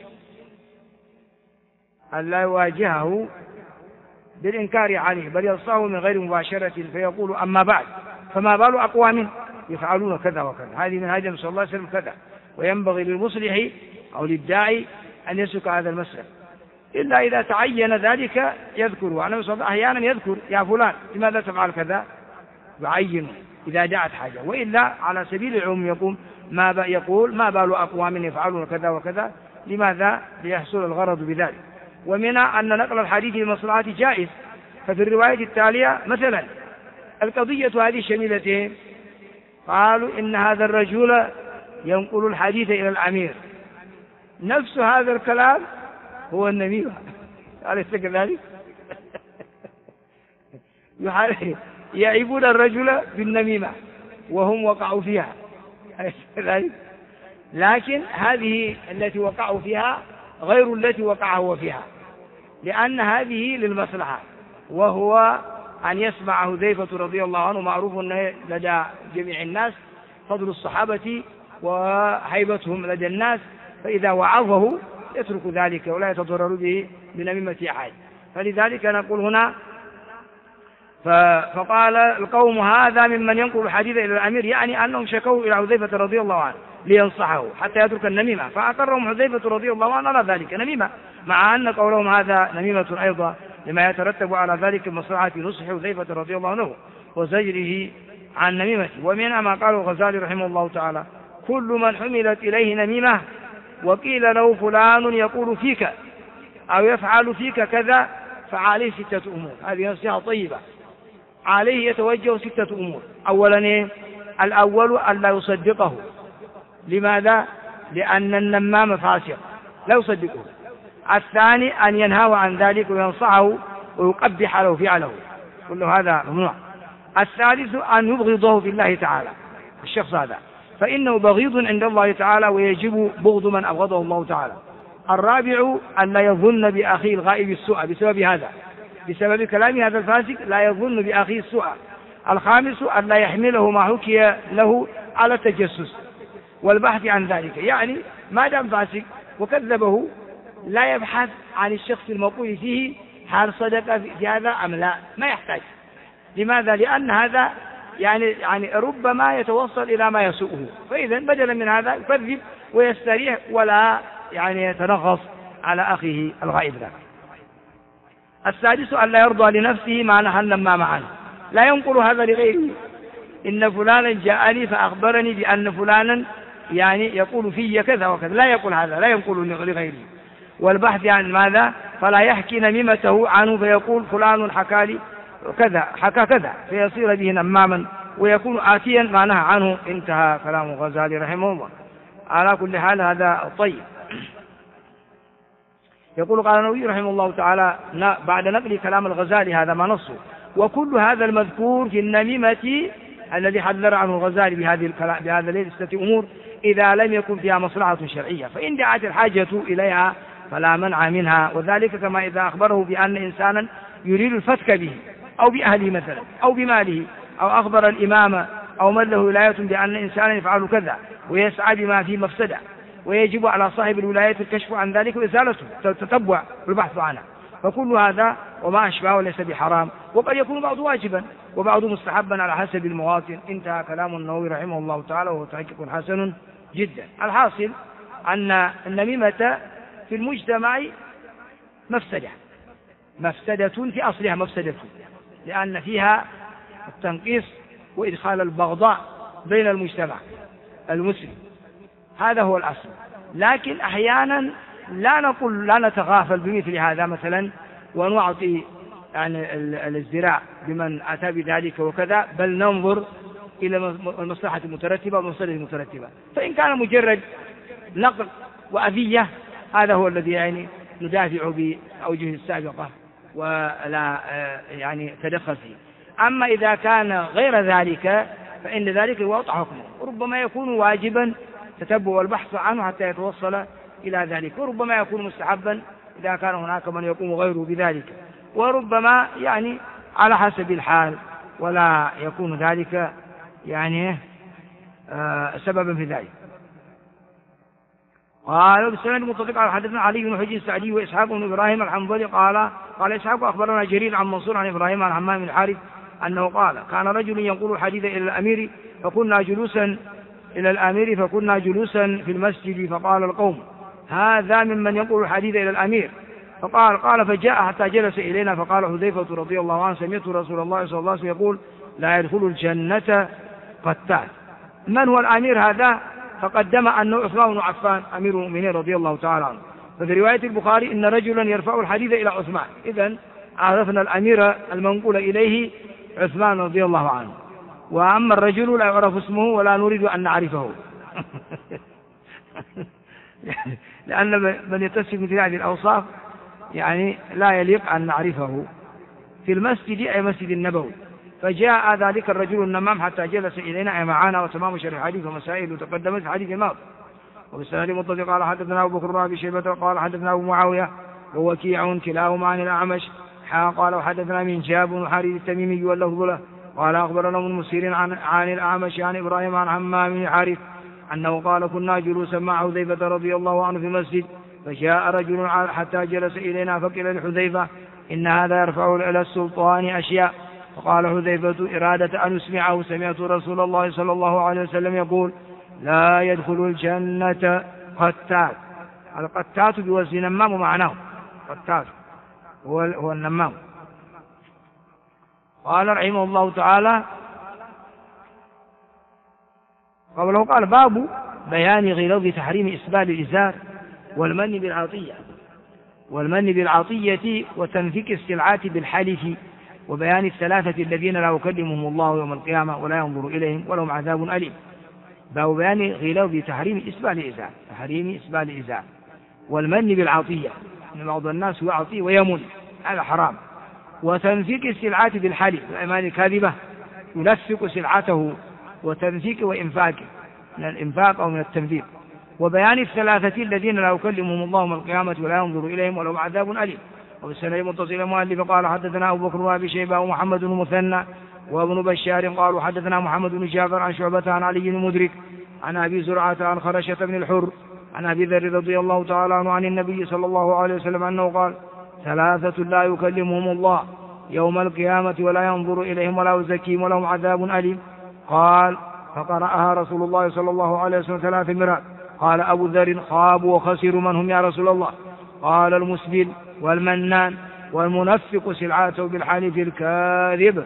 ألا يواجهه بالإنكار عليه بل يصاه من غير مباشرة، فيقول أما بعد فما بال أقوام يفعلون كذا وكذا. هذه من هدي صلى الله عليه وسلم كذا. وينبغي للمصلح أو للداعي أن يسلك هذا المسلك، إلا إذا تعين ذلك يذكر. وأنا أحيانا يذكر يا فلان لماذا تفعل كذا، يعين إذا جاءت حاجة، وإلا على سبيل العموم يقول ما بال أقوام يفعلون كذا وكذا، لماذا؟ ليحصل الغرض بذلك. ومنها أن نقل الحديث للمصلحة جائز. ففي الرواية التالية مثلا القضية هذه شميلتين، قالوا إن هذا الرجل ينقل الحديث إلى الأمير، نفس هذا الكلام هو النميمة، أليس كذلك؟ يعيبون الرجل بالنميمة وهم وقعوا فيها، أليس كذلك؟ لكن هذه التي وقعوا فيها غير التي وقع هو فيها، لأن هذه للمصلحة، وهو أن يسمع حذيفة رضي الله عنه. معروف لدى جميع الناس فضل الصحابة وهيبتهم لدى الناس، فإذا وعظه يترك ذلك ولا يتضرر به بنميمة أحد. فلذلك نقول هنا فقال القوم هذا ممن ينقل الحديث إلى الأمير، يعني أنهم شكوا إلى حذيفة رضي الله عنه لينصحه حتى يترك النميمة، فأقرهم حذيفة رضي الله عنه على ذلك نميمة، مع أن قولهم هذا نميمة أيضا لما يترتب على ذلك مصلحة نصح حذيفة رضي الله عنه وزجره عن نميمته. ومنها ما قاله الغزالي رحمه الله تعالى: كل من حملت إليه نميمة وقيل له فلان يقول فيك أو يفعل فيك كذا فعليه 6 أمور. هذه نصيحة طيبة. عليه يتوجه 6 أمور. أولا الأول أن لا يصدقه. لماذا؟ لأن النمام فاسق لا يصدقه. الثاني أن ينهى عن ذلك وينصحه ويقبح له فعله، كل هذا ممنوع. الثالث أن يبغضه في الله تعالى الشخص هذا، فإنه بغيض عند الله تعالى ويجب بغض من أبغضه الله تعالى. الرابع أن لا يظن بأخيه الغائب السوء بسبب هذا، بسبب كلام هذا الفاسق لا يظن بأخيه السوء. الخامس أن لا يحمله ما حكي له على التجسس والبحث عن ذلك، يعني ما دام فاسق وكذبه لا يبحث عن الشخص المقول فيه هل صدق في هذا أم لا، ما يحتاج. لماذا؟ لأن هذا يعني ربما يتوصل إلى ما يسوءه، فإذا بدلا من هذا يكذب ويستريح ولا يتنغص على أخيه الغائب له. السادس أن لا يرضى لنفسه ما نهى النمام عنه، لا ينقل هذا لغيره. إن فلانا جاءني فأخبرني بأن فلانا يقول في كذا وكذا، لا يقول هذا، لا ينقل لغيره. والبحث عن ماذا؟ فلا يحكي نميمته عنه فيقول فلان حكى لي كذا حكى كذا فيصير به نماما ويكون آتيا ما نهى عنه. انتهى كلام الغزالي رحمه الله. على كل حال هذا طيب. يقول قال النووي رحمه الله تعالى بعد نقل كلام الغزالي هذا ما نصه: وكل هذا المذكور في النميمة الذي حذر عنه الغزالي بهذا 6 أمور إذا لم يكن فيها مصلحة شرعية، فإن دعت الحاجة إليها فلا منع منها. وذلك كما إذا أخبره بأن إنسانا يريد الفتك به أو بأهله مثلا أو بماله، أو أخبر الإمام أو من له ولاية بأن إنسانا يفعل كذا ويسعى بما فيه مفسدة، ويجب على صاحب الولاية الكشف عن ذلك وإزالته، التتبع والبحث عنه. فكل هذا وما أشبهه ليس بحرام، وقد يكون بعض واجبا وبعض مستحبا على حسب المواطن. انتهى كلام النووي رحمه الله تعالى، وهو تحقيق حسن جدا. الحاصل أن النميمة في المجتمع مفسدة في أصلها مفسدة، لأن فيها التنقيص وإدخال البغضاء بين المجتمع المسلم، هذا هو الأصل. لكن أحيانا لا نتغافل بمثل هذا مثلا ونعطي الازدراء بمن أتى بذلك وكذا، بل ننظر إلى المصلحة المترتبة والمصلحة المترتبة. فإن كان مجرد نقل وأذية هذا هو الذي ندافع بأوجه السابقة ولا تدخل فيه. أما إذا كان غير ذلك فإن ذلك يوضع حكمه، وربما يكون واجبا تتبع والبحث عنه حتى يتوصل إلى ذلك، وربما يكون مستحبا إذا كان هناك من يقوم غيره بذلك، وربما على حسب الحال، ولا يكون ذلك سببا في ذلك. قال بالسند المتفق على حدثنا علي بن حجر السعدي وإسحاق بن إبراهيم الحنظلي قال إسحاق أخبرنا جرير عن منصور عن إبراهيم عن حمام بن الحارث أنه قال كان رجل ينقل الحديث إلى الأمير فكنا جلوسا في المسجد فقال القوم هذا ممن ينقل الحديث إلى الأمير قال فجاء حتى جلس إلينا فقال حذيفة رضي الله عنه سمعت رسول الله صلى الله عليه وسلم يقول لا يدخل الجنة قتال. من هو الأمير هذا؟ فقدم أنه عثمان بن عفان أمير المؤمنين رضي الله تعالى عنه. ففي رواية البخاري إن رجلا يرفع الحديث إلى عثمان. إذن عرفنا الأمير المنقول إليه عثمان رضي الله عنه. وأما الرجل لا يعرف اسمه ولا نريد أن نعرفه لأن من يتصف مثل هذه الأوصاف يعني لا يليق أن نعرفه في المسجد أي مسجد النبوي. فجاء ذلك الرجل النمام حتى جلس إلينا أي معنا وتمام شرح الحديث ومسائل تقدمت في الحديث الماضي. وبالسند المتصل قال حدثنا أبو بكر بن أبي شيبة قال حدثنا أبو معاوية ووكيع كلاهما عن الأعمش قال وحدثنا من جاب بن حارث التميمي واللفظ له قال أخبرنا ابن مسير عن الأعمش عن إبراهيم عن حمام بن حارث أنه قال كنا جلوسا مع حذيفة رضي الله عنه في المسجد فجاء رجل حتى جلس إلينا فقيل لحذيفة إن هذا يرفع إلى السلطان أشياء. فقال حذيفة إرادة أن أسمعه سمعت رسول الله صلى الله عليه وسلم يقول لا يدخل الجنة قتات. القتات بوزن نمام ومعناه قتات هو النمام. قال رحمه الله تعالى قبله قال باب بيان غلظ تحريم إسبال الإزار والمن بالعطية وتنفيك السلعات بالحلف وبيان الثلاثة الذين لا يكلمهم الله يوم القيامة ولا ينظر إليهم ولهم عذاب أليم. باب بيان غلظ تحريم إسبال الإزار والمن بالعطية إن بعض الناس يعطي ويمن هذا حرام. وتنفيك السلعات بالحلف الأيمان الكاذبة ينفق سلعته وتنفيك وإنفاقه من الإنفاق أو من التنفيق. وبيان الثلاثة الذين لا يكلمهم الله يوم القيامة ولا ينظر إليهم ولهم عذاب أليم. وبالسند المتصل المؤلف قال حدثنا أبو بكر بن أبي شيبة ومحمد بن مثنى وابن بشار قالوا حدثنا محمد بن جعفر عن شعبة عن علي بن مدرك عن أبي زرعة عن خرشة بن الحر عن أبي ذر رضي الله تعالى عنه عن النبي صلى الله عليه وسلم أنه قال ثلاثة لا يكلمهم الله يوم القيامة ولا ينظر إليهم ولا يزكيهم ولهم عذاب أليم. قال فقرأها رسول الله صلى الله عليه وسلم 3 مرات. قال أبو ذر خابوا وخسروا من هم يا رسول الله؟ قال المسبل والمنان والمنفق سلعاته بالحلف الكاذب.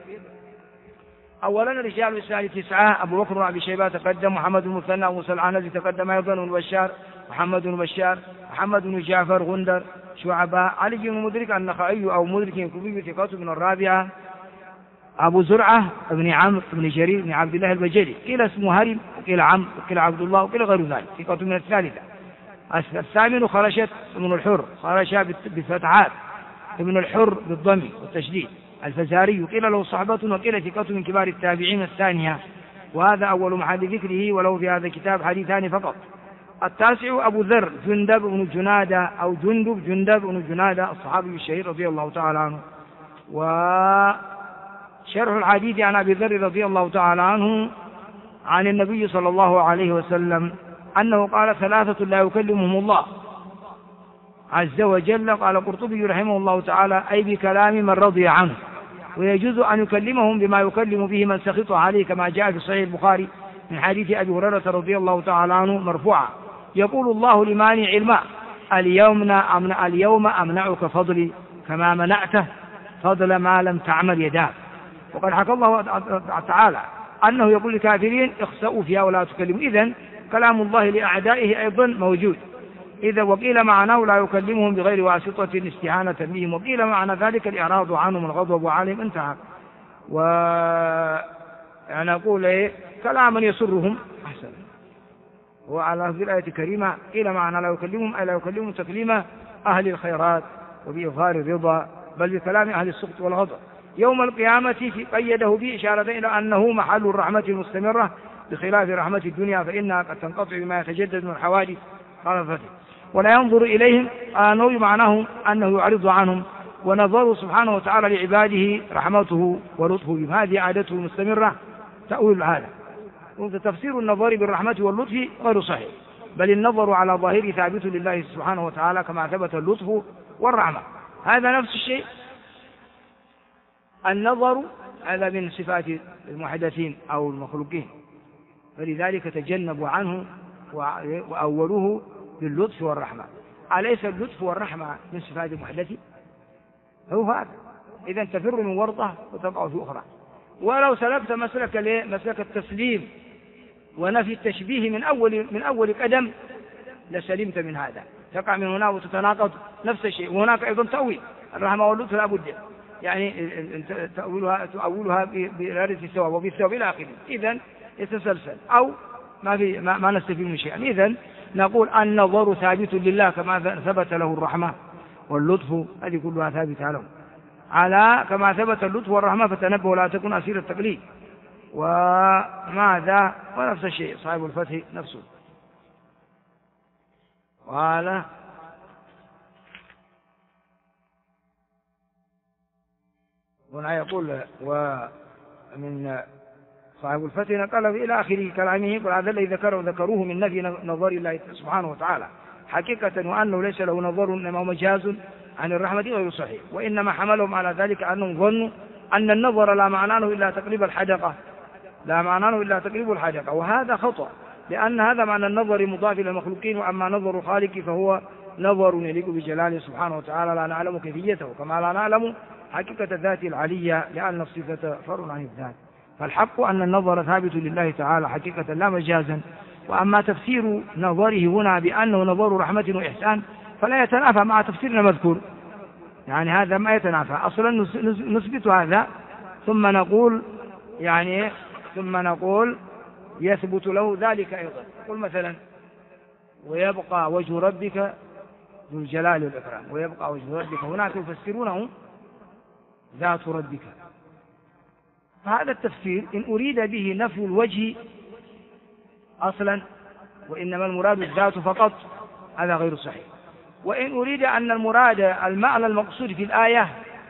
أولا رجال الإسناد 9 أبو بكر بن أبي شيبة تقدم محمد بن مثنى وموسى العنزي تقدم أيضا بن بشار محمد بن بشار محمد بن جعفر غندر شعبة علي بن مدرك النخعي أو مدرك كبير ثقته من الرابعة أبو زرعة بن عمرو بن جرير بن عبد الله البجلي قيل اسمه هرم وقيل عمرو وقيل عبد الله وقيل غير ذلك ثقة من الثالثة. الثامن خرشت ابن الحر خرش بالفتحات ابن الحر بالضم والتشديد الفزاري قيل له صحبة وقيل ثقة من كبار التابعين الثانية. وهذا أول محل ذكره ولو في هذا الكتاب حديثان فقط. التاسع أبو ذر جندب بن جنادة أو جندب بن جنادة الصحابي الشهير رضي الله تعالى عنه. وشرح الحديث عن أبي ذر رضي الله تعالى عنه عن النبي صلى الله عليه وسلم أنه قال ثلاثة لا يكلمهم الله عز وجل. قال قرطبي رحمه الله تعالى أي بكلام من رضي عنه ويجوز أن يكلمهم بما يكلم به من سخط عليه كما جاء في صحيح البخاري من حديث أبي هريرة رضي الله تعالى عنه مرفوعا يقول الله لمانع الماء اليوم أمنعك فضلي كما منعته فضل ما لم تعمل يداك. وقد حكى الله تعالى أنه يقول للكافرين اخسأوا فيها ولا تكلموا. إذن كلام الله لأعدائه أيضا موجود. إذا وقيل معناه لا يكلمهم بغير واسطة استعانة بهم وقيل معنى ذلك الإعراض عنهم الغضب عليهم انتهى. يعني أقول كلاما يسرهم أحسن. وعلى هذه الآية الكريمة قيل معنى لا يكلمهم أي لا يكلمهم تكليم أهل الخيرات وبإظهار الرضا بل بكلام أهل السخط والغضب. يوم القيامة قيده بإشارة إلى أنه محل الرحمة المستمرة بخلاف رحمة الدنيا فإنها قد تنقطع بما يتجدد من الحوادث. قال فتح ولا ينظر إليهم أنه معناه أنه يعرض عنهم ونظره سبحانه وتعالى لعباده رحمته ولطفه بهم هذه عادته المستمرة تأويل هذا. وتفسير النظر بالرحمة واللطف غير صحيح بل النظر على ظاهره ثابت لله سبحانه وتعالى كما ثبت اللطف والرحمة. هذا نفس الشيء النظر هذا من صفات المحدثين أو المخلوقين، فلذلك تجنبوا عنه وأولوه باللطف والرحمة. أليس اللطف والرحمة من صفات المحدث؟ هو هذا. إذا تفر من ورطة وتقع في أخرى. ولو سلكت مسلك التسليم ونفي التشبيه من أول قدم لسلمت من هذا، تقع من هنا وتتناقض نفس الشيء. وهناك أيضا تأويل الرحمة واللطف لا بد، يعني تأولها بإرادة الثواب وبالثواب إلى آخره، إذن يتسلسل أو ما نستفيد من شيء. إذن نقول النظر ثابت لله كما ثبت له الرحمة واللطف، هذه كلها ثابتة له على كما ثبت اللطف والرحمة. فتنبه ولا تكون أسير التقليد. وماذا ونفس الشيء صاحب الفتح نفسه قال هنا يقول ومن صاحب الفتح نقل إلى آخره كلامه قل هذا الذي ذكروه من نفي نظر الله سبحانه وتعالى حقيقة وأنه ليس له نظر إنما مجاز عن الرحمة غير صحيح، وإنما حملهم على ذلك أنهم ظنوا أن النظر لا معناه إلا تقريب الحدقة، وهذا خطأ، لأن هذا معنى النظر مضاف إلى المخلوقين، وأما نظر الخالق فهو نظر يليق بجلاله سبحانه وتعالى لا نعلم كيفيته كما لا نعلم حقيقة الذات العلية، لأن الصفة فرع عن الذات. فالحق أن النظر ثابت لله تعالى حقيقة لا مجازا. وأما تفسير نظره هنا بأنه نظر رحمة وإحسان فلا يتنافى مع تفسيرنا المذكور، يعني هذا ما يتنافى. أصلا نثبت هذا ثم نقول يثبت له ذلك أيضا. قل مثلا ويبقى وجه ربك ذو الجلال والإكرام، ويبقى وجه ربك هناك يفسرونه ذات ربك. فهذا التفسير إن أريد به نفي الوجه أصلا وإنما المراد الذات فقط هذا غير صحيح. وإن أريد أن المعنى المقصود في الآية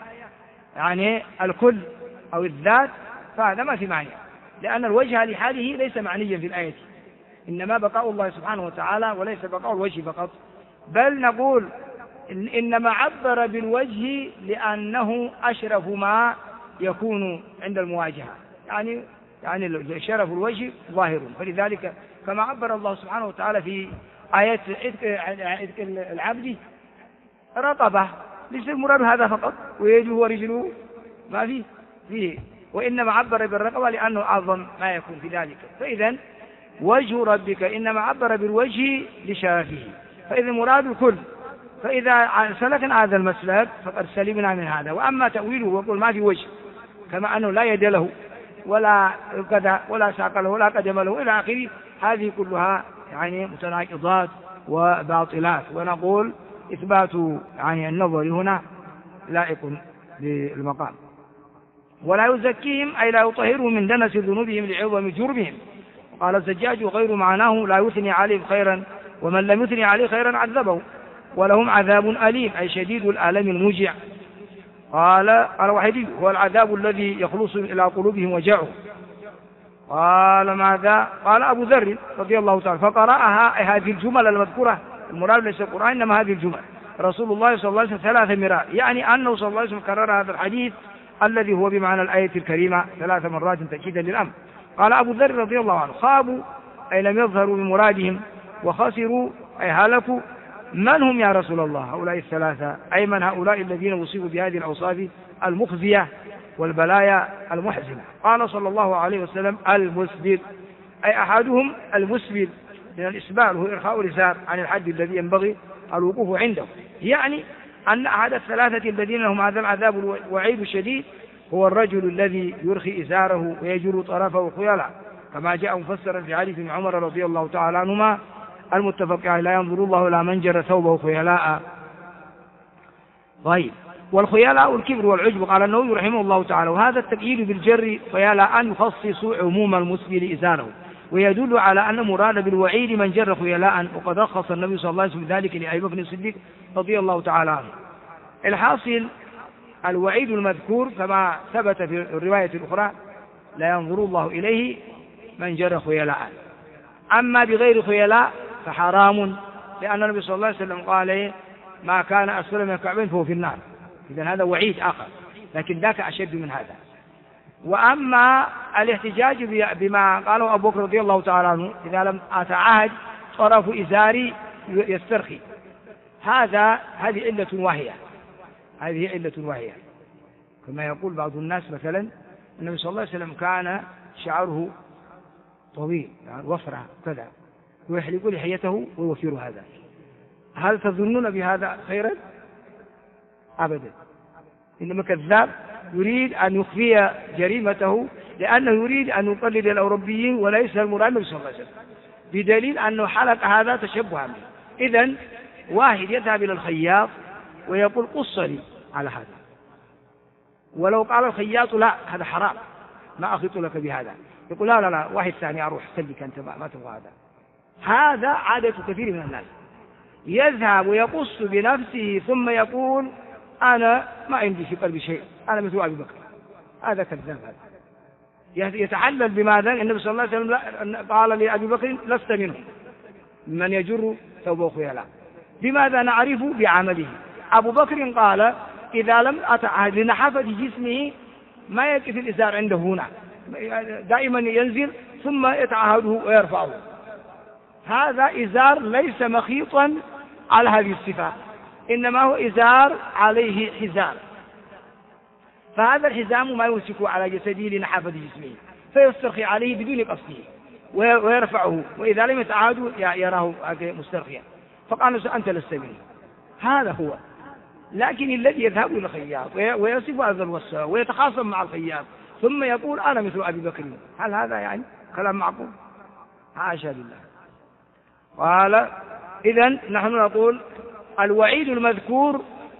يعني الكل أو الذات فهذا ما في معنى، لأن الوجه لحاله ليس معنيا في الآية، إنما بقاء الله سبحانه وتعالى وليس بقاء الوجه فقط. بل نقول إنما عبر بالوجه لأنه أشرف ما يكون عند المواجهة، يعني شرف الوجه ظاهر، فلذلك كما عبر الله سبحانه وتعالى في آية عتق العبد رقبة، ليس المراد هذا فقط، ويده ورجله ما فيه، وإنما عبر بالرقبة لأنه أعظم ما يكون في ذلك. فإذا وجه ربك إنما عبر بالوجه لشرفه، فإذا مراد الكل. فإذا سلكنا هذا المسلك فقد سلمنا من هذا. وأما تأويله ويقول ما في وجه كما أنه لا يد له ولا كذا ولا ساق له ولا قدم له إلى آخره، هذه كلها يعني متناقضات وباطلات. ونقول إثبات يعني النظر هنا لائق بالمقام. ولا يزكيهم أي لا يطهرهم من دنس ذنوبهم لعظم جرمهم. قال الزجاج غير معناه لا يثني عليهم خيرا، ومن لم يثني عليه خيرا عذبه، ولهم عذاب أليم أي شديد الآلام الموجع. قال وحيدي هو العذاب الذي يخلص إلى قلوبهم وجعهم. قال ماذا؟ قال أبو ذر رضي الله تعالى فقرأها هذه الجمل المذكورة، المراد ليس القرآن إنما هذه الجمل رسول الله صلى الله عليه وسلم 3 مرات، يعني أنه صلى الله عليه وسلم كرر هذا الحديث الذي هو بمعنى الآية الكريمة 3 مرات تأكيدا للأمر. قال أبو ذر رضي الله عنه خابوا أي لم يظهروا بمرادهم، وخسروا أي هلكوا. من هم يا رسول الله هؤلاء 3؟ أي من هؤلاء الذين أصيبوا بهذه الأوصاف المخزية والبلايا المحزنة؟ قال صلى الله عليه وسلم المسبل، أي أحدهم المسبل من الإسبال هو إرخاء الإزار عن الحد الذي ينبغي الوقوف عنده، يعني أن أحد 3 الذين لهم هذا العذاب الوعيد الشديد هو الرجل الذي يرخي إزاره ويجر طرفه خيلاء، كما جاء مفسرا في حديث ابن عمر رضي الله تعالى عنهما المتفق عليه لا ينظر الله إلى من جر ثوبه خيلاء. طيب، والخيلاء الكبر والعجب. قال النووي رحمه الله تعالى وهذا التقييد بالجر خيلاء أن يخصص عموم المسبل إزاره، ويدل على أن مراد بالوعيد من جر خيلاء، وقد رخص النبي صلى الله عليه وسلم ذلك لأبي بكر الصديق رضي الله تعالى عنه. الحاصل الوعيد المذكور كما ثبت في الرواية الأخرى لا ينظر الله إليه من جر خيلاء. أما بغير خيلاء فحرام، لأن النبي صلى الله عليه وسلم قال ما كان أسفل من الكعبين فهو في النار. إذن هذا وعيد آخر. لكن ذاك أشد من هذا. وأما الاحتجاج بما قاله أبو بكر رضي الله تعالى عنه إذا لم أتعاهد طرف إزاري يسترخي، هذه علة واهية، هذه علة واهية. كما يقول بعض الناس مثلا النبي صلى الله عليه وسلم كان شعره طويل يعني وفرة كذا ويحلق لحيته ويوفر هذا، هل تظنون بهذا خيرا؟ أبدا، إنما كذاب يريد أن يخفي جريمته لأنه يريد أن يقلد الأوروبيين وليس المراد النبي صلى الله عليه وسلم، بدليل أنه حلق هذا تشبها منه. إذن واحد يذهب إلى الخياط ويقول قص لي على هذا، ولو قال الخياط لا هذا حرام ما أخيط لك بهذا، يقول لا لا لا واحد ثاني أروح سلك أنت ما تبغى هذا. هذا عادة كثير من الناس، يذهب ويقص بنفسه ثم يقول أنا ما عندي في قلبي شيء أنا مثل أبي بكر. هذا كذاب، هذا يتحلل بماذا؟ النبي صلى الله عليه وسلم قال لأبي بكر لست منهم من يجر ثوبه خيلاء. بماذا نعرف؟ بعمله. أبو بكر قال إذا لم أتعهد لنحافة جسمه ما يقف الإزار عنده هنا، دائما ينزل ثم يتعهده ويرفعه. هذا إزار ليس مخيطا على هذه الصفة، إنما هو إزار عليه حزام، فهذا الحزام ما يمسك على جسده لنحافة جسمه فيسترخي عليه بدون قصده ويرفعه، وإذا لم يتعاهدوا يراه مسترخيا، فقال أنت لست منه. هذا هو. لكن الذي يذهب إلى الخياط ويصف هذا الوصف ويتخاصم مع الخياط ثم يقول أنا مثل أبي بكر، هل هذا يعني كلام معقول؟ حاشا لله. قال إذن نحن نقول الوعيد المذكور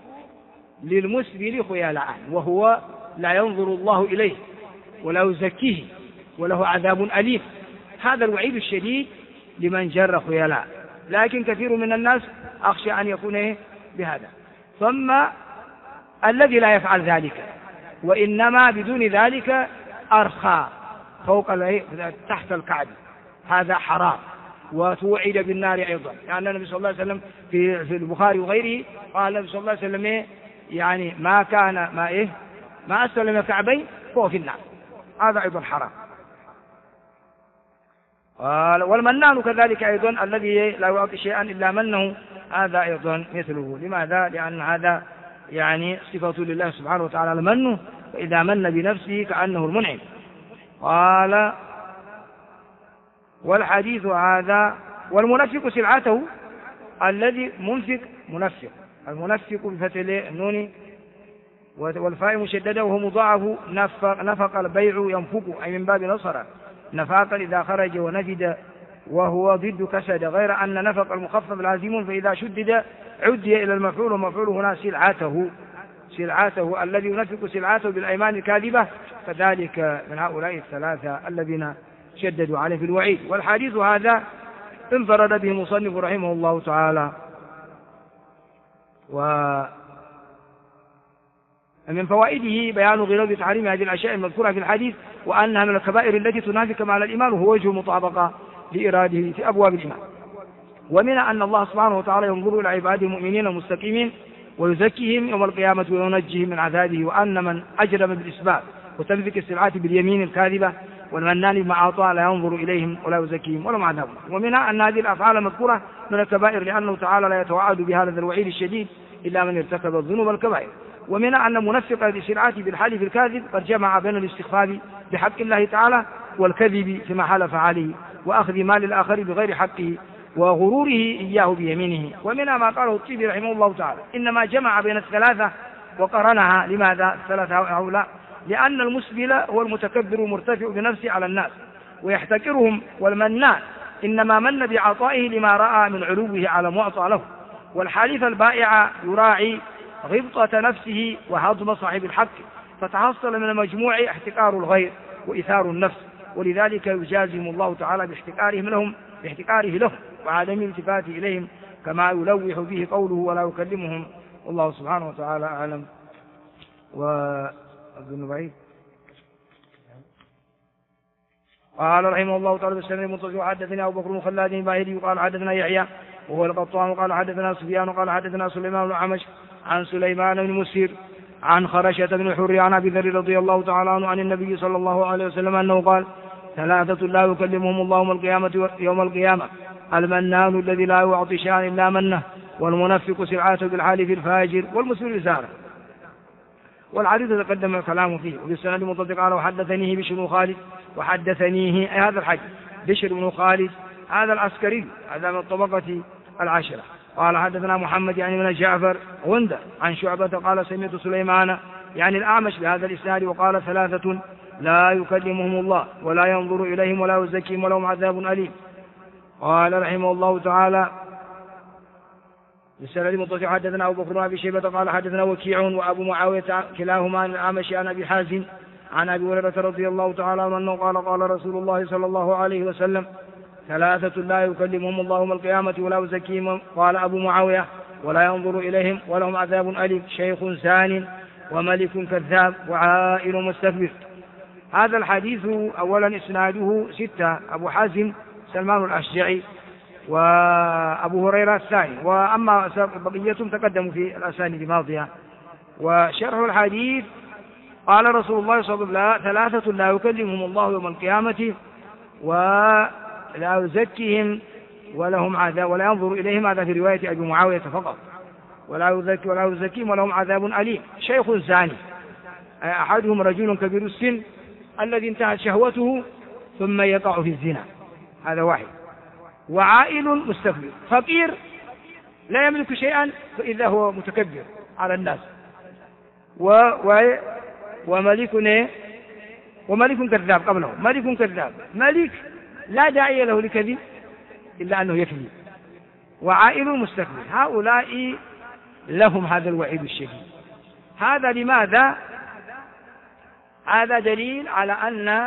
للمسبل خيلاء، وهو لا ينظر الله إليه ولا يزكيه وله عذاب أليم. هذا الوعيد الشديد لمن جر خيلاء، لكن كثير من الناس أخشى أن يكون بهذا. ثم الذي لا يفعل ذلك وإنما بدون ذلك أرخى فوق تحت الكعب، هذا حرام وتوعد بالنار أيضا، يعني النبي صلى الله عليه وسلم في البخاري وغيره قال النبي صلى الله عليه وسلم يعني ما كان ما أسفل من الكعبين فهو في النار، هذا أيضا حرام. قال والمنان كذلك أيضا الذي لا يعطي شيئا إلا منه، هذا أيضا مثله. لماذا؟ لأن هذا يعني صفة لله سبحانه وتعالى المنه، فإذا من بنفسه كأنه المنعم. قال والحديث هذا والمنفق سلعته، الذي منفق المنفق بفتح النون والفاء مشددة وهو مضاعف، نفق البيع ينفق أي من باب نصر نفاقا إذا خرج ونفد، وهو ضد كسد، غير أن نفق المخفف لازم، فإذا شدد عدي إلى المفعول، ومفعول هنا سلعته الذي ينفق سلعته بالأيمان الكاذبة، فذلك من هؤلاء الثلاثة الذين شددوا عليه في الوعيد. والحديث هذا انفرد به مصنف رحمه الله تعالى. ومن فوائده بيان غلظ تحريم هذه الأشياء المذكورة في الحديث، وأنها من الكبائر التي تنافي كمال الإيمان، وهو وجه المطابقة لإراده في أبواب الإيمان. ومن أن الله سبحانه وتعالى ينظر إلى عباده المؤمنين المستقيمين ويزكيهم يوم القيامة وينجيهم من عذابه، وأن من أجرم بالإسباب وتمسك السلعات باليمين الكاذبة والمنان بما أعطى لا ينظر إليهم ولا يزكيهم ولهم عذاب. ومنها أن هذه الأفعال المذكورة من الكبائر، لأنه تعالى لا يتوعد بهذا الوعيد الشديد إلا من ارتكب الذنوب الكبائر. ومنها أن منفق السلعات بالحلف الكاذب قد جمع بين الاستخفاف بحق الله تعالى والكذب فيما حلف عليه، وأخذ مال الآخر بغير حقه، وغروره إياه بيمينه. ومنها ما قاله الطيبي رحمه الله تعالى إنما جمع بين الثلاثة وقرنها. لماذا الثلاثة هؤلاء؟ لأن المسبل هو المتكبر المرتفع بنفسه على الناس ويحتكرهم، والمنان إنما من بعطائه لما رأى من علوه على معطى له. والحليف البائع يراعي غبطة نفسه وهضم صاحب الحق، فتحصل من المجموع احتكار الغير وإثار النفس، ولذلك يجازم الله تعالى باحتكاره لهم وعدم الالتفات إليهم، كما يلوح به قوله ولا يكلمهم. والله سبحانه وتعالى أعلم. وابن بعيد قال رحمه الله تعالى بالسند المنتظر حدثنا أبو بكر بن خلاد الباهلي قال حدثنا يحيى وهو القطان قال حدثنا سفيان قال حدثنا سليمان بن عمش عن سليمان بن مسير عن خرشة بن الحر عن أبي ذر رضي الله تعالى عنه عن النبي صلى الله عليه وسلم أنه قال: ثلاثة لا يكلمهم الله يوم القيامة: المنان الذي لا يعطي شيئا إلا منه، والمنفق سلعته بالحال في الفاجر، والمسلم رسالة. والحديث تقدم الكلام فيه. وفي السند مطلق قال: وحدثنيه بشر بن خالد، وحدثنيه هذا الحديث بشر بن خالد هذا العسكري، هذا من الطبقة العشرة. قال: حدثنا محمد يعني من جعفر غندر عن شعبة قال: سمعت سليمان يعني الأعمش بهذا الإسناد وقال: ثلاثة لا يكلمهم الله ولا ينظر إليهم ولا يزكيهم ولهم عذاب أليم. قال رحمه الله تعالى: بالسند متصل حدثنا أبو بكر بن أبي شيبة قال: حدثنا وكيع وأبو معاوية كلاهما عن الأعمش عن أبي حازم عن أبي هريرة رضي الله تعالى عنه قال: قال رسول الله صلى الله عليه وسلم: ثلاثة لا يكلمهم الله يوم القيامة ولا يزكيهم. قال أبو معاوية: ولا ينظر إليهم ولهم عذاب أليم: شيخ زان، وملك كذاب، وعائل مستكبر. هذا الحديث أولا إسناده 6: أبو حازم سلمان الأشجعي، وأبو هريرة الثاني، وأما بقيتهم تقدموا في الأسانيد الماضية. وشرح الحديث: قال رسول الله صلى الله عليه وسلم: ثلاثة لا يكلمهم الله يوم القيامة ولا يزكيهم ولهم عذاب ولا ينظر إليهم. هذا في رواية أبي معاوية فقط. ولا يزكيهم ولهم عذاب أليم: شيخ زاني، أحدهم رجل كبير السن الذي انتهت شهوته ثم يقع في الزنا، هذا واحد. وعائل مستكبر، فقير لا يملك شيئا فإذا هو متكبر على الناس. وملك كذاب قبله، ملك كذاب، ملك لا داعي له لكذب إلا أنه يكذب. وعائل مستكبر، هؤلاء لهم هذا الوعيد الشديد. هذا لماذا؟ هذا دليل على أن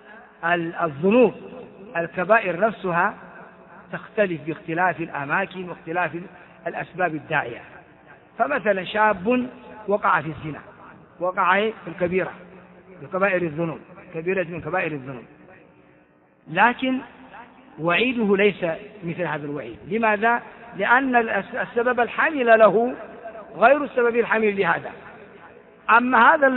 الذنوب الكبائر نفسها تختلف باختلاف الأماكن واختلاف الأسباب الداعية. فمثلا شاب وقع في الزنا، وقع في الكبيرة بكبائر الذنوب، كبيرة من كبائر الذنوب، لكن وعيده ليس مثل هذا الوعيد. لماذا؟ لأن السبب الحامل له غير السبب الحامل لهذا. أما هذا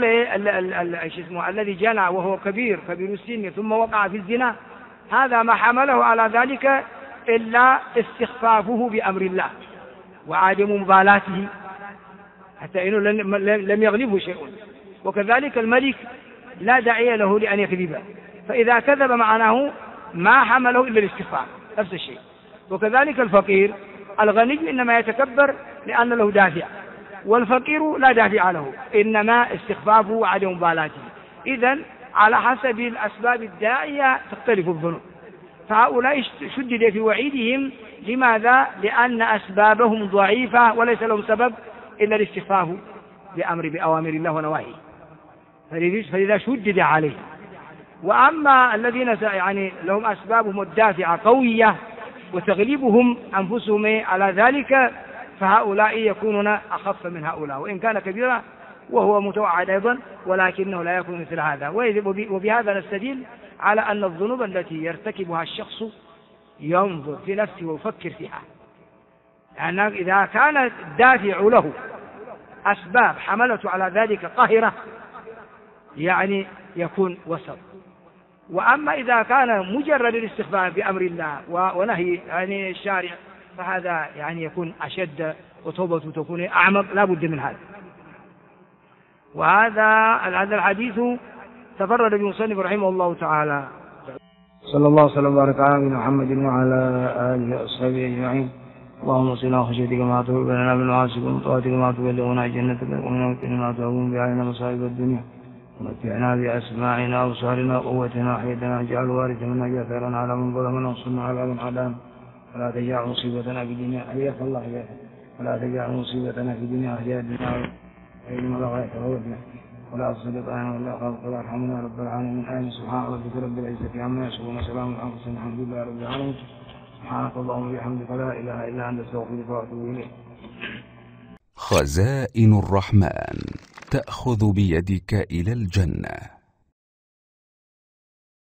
الذي جنى وهو كبير السن ثم وقع في الزنا، هذا ما حمله على ذلك إلا استخفافه بأمر الله وعدم مبالاته، حتى إنه لم يغلبه شيء. وكذلك الملك لا داعي له لأن يكذب، فإذا كذب معناه ما حمله إلا الاستخفاف، نفس الشيء. وكذلك الفقير، الغني إنما يتكبر لأن له دافع، والفقير لا دافع له، إنما استخفافه وعدم مبالاته. إذن على حسب الأسباب الداعية تختلف الذنوب. فهؤلاء شدد في وعيدهم. لماذا؟ لأن أسبابهم ضعيفة وليس لهم سبب إلا الاستخفاف بأوامر الله ونواهيه، فلذا شدد عليه. وأما الذين يعني لهم أسبابهم الدافعة قوية وتغلبهم أنفسهم على ذلك، فهؤلاء يكونون أخف من هؤلاء، وإن كان كبيرا وهو متوعد أيضا، ولكنه لا يكون مثل هذا. وبهذا نستدل على أن الذنوب التي يرتكبها الشخص ينظر في نفسه ويفكر فيها، يعني إذا كان الدافع له أسباب حملته على ذلك قاهرة يعني يكون وسط. وأما إذا كان مجرد الاستخفاف بأمر الله ونهي يعني الشارع، فهذا يعني يكون أشد وتوبته تكون أعمق، لا بد من هذا. وهذا الحديث تفرد بالمصنف رحمه الله تعالى. صلى الله وسلم وبارك على نبينا محمد وعلى آله وصحبه أجمعين. اللهم صل على خشيتك ما تهب لنا بالمعاصي وطاعتك ما تبلغنا جنتك ومن ما تهون بعين مصائب الدنيا، ومتعنا بأسماعنا وأبصارنا وقوتنا وحياتنا، واجعل الوارث منا جاثرا على من ظلمنا وانصرنا على من عادانا، ولا تجعل مصيبتنا في ديننا، حياك الله حياك، ولا تجعل مصيبتنا في ديننا حياتنا علم الغاية وودنا، ولا تصدق أنا ولا خلق ولا ارحمنا رب العالمين. آمين. سبحان ربك رب العزة عما يصفون وسلام على المرسلين الحمد لله رب العالمين. سبحانك اللهم وبحمدك لا إله إلا أنت أستغفرك وأتوب إليك. خزائن الرحمن تأخذ بيدك إلى الجنة.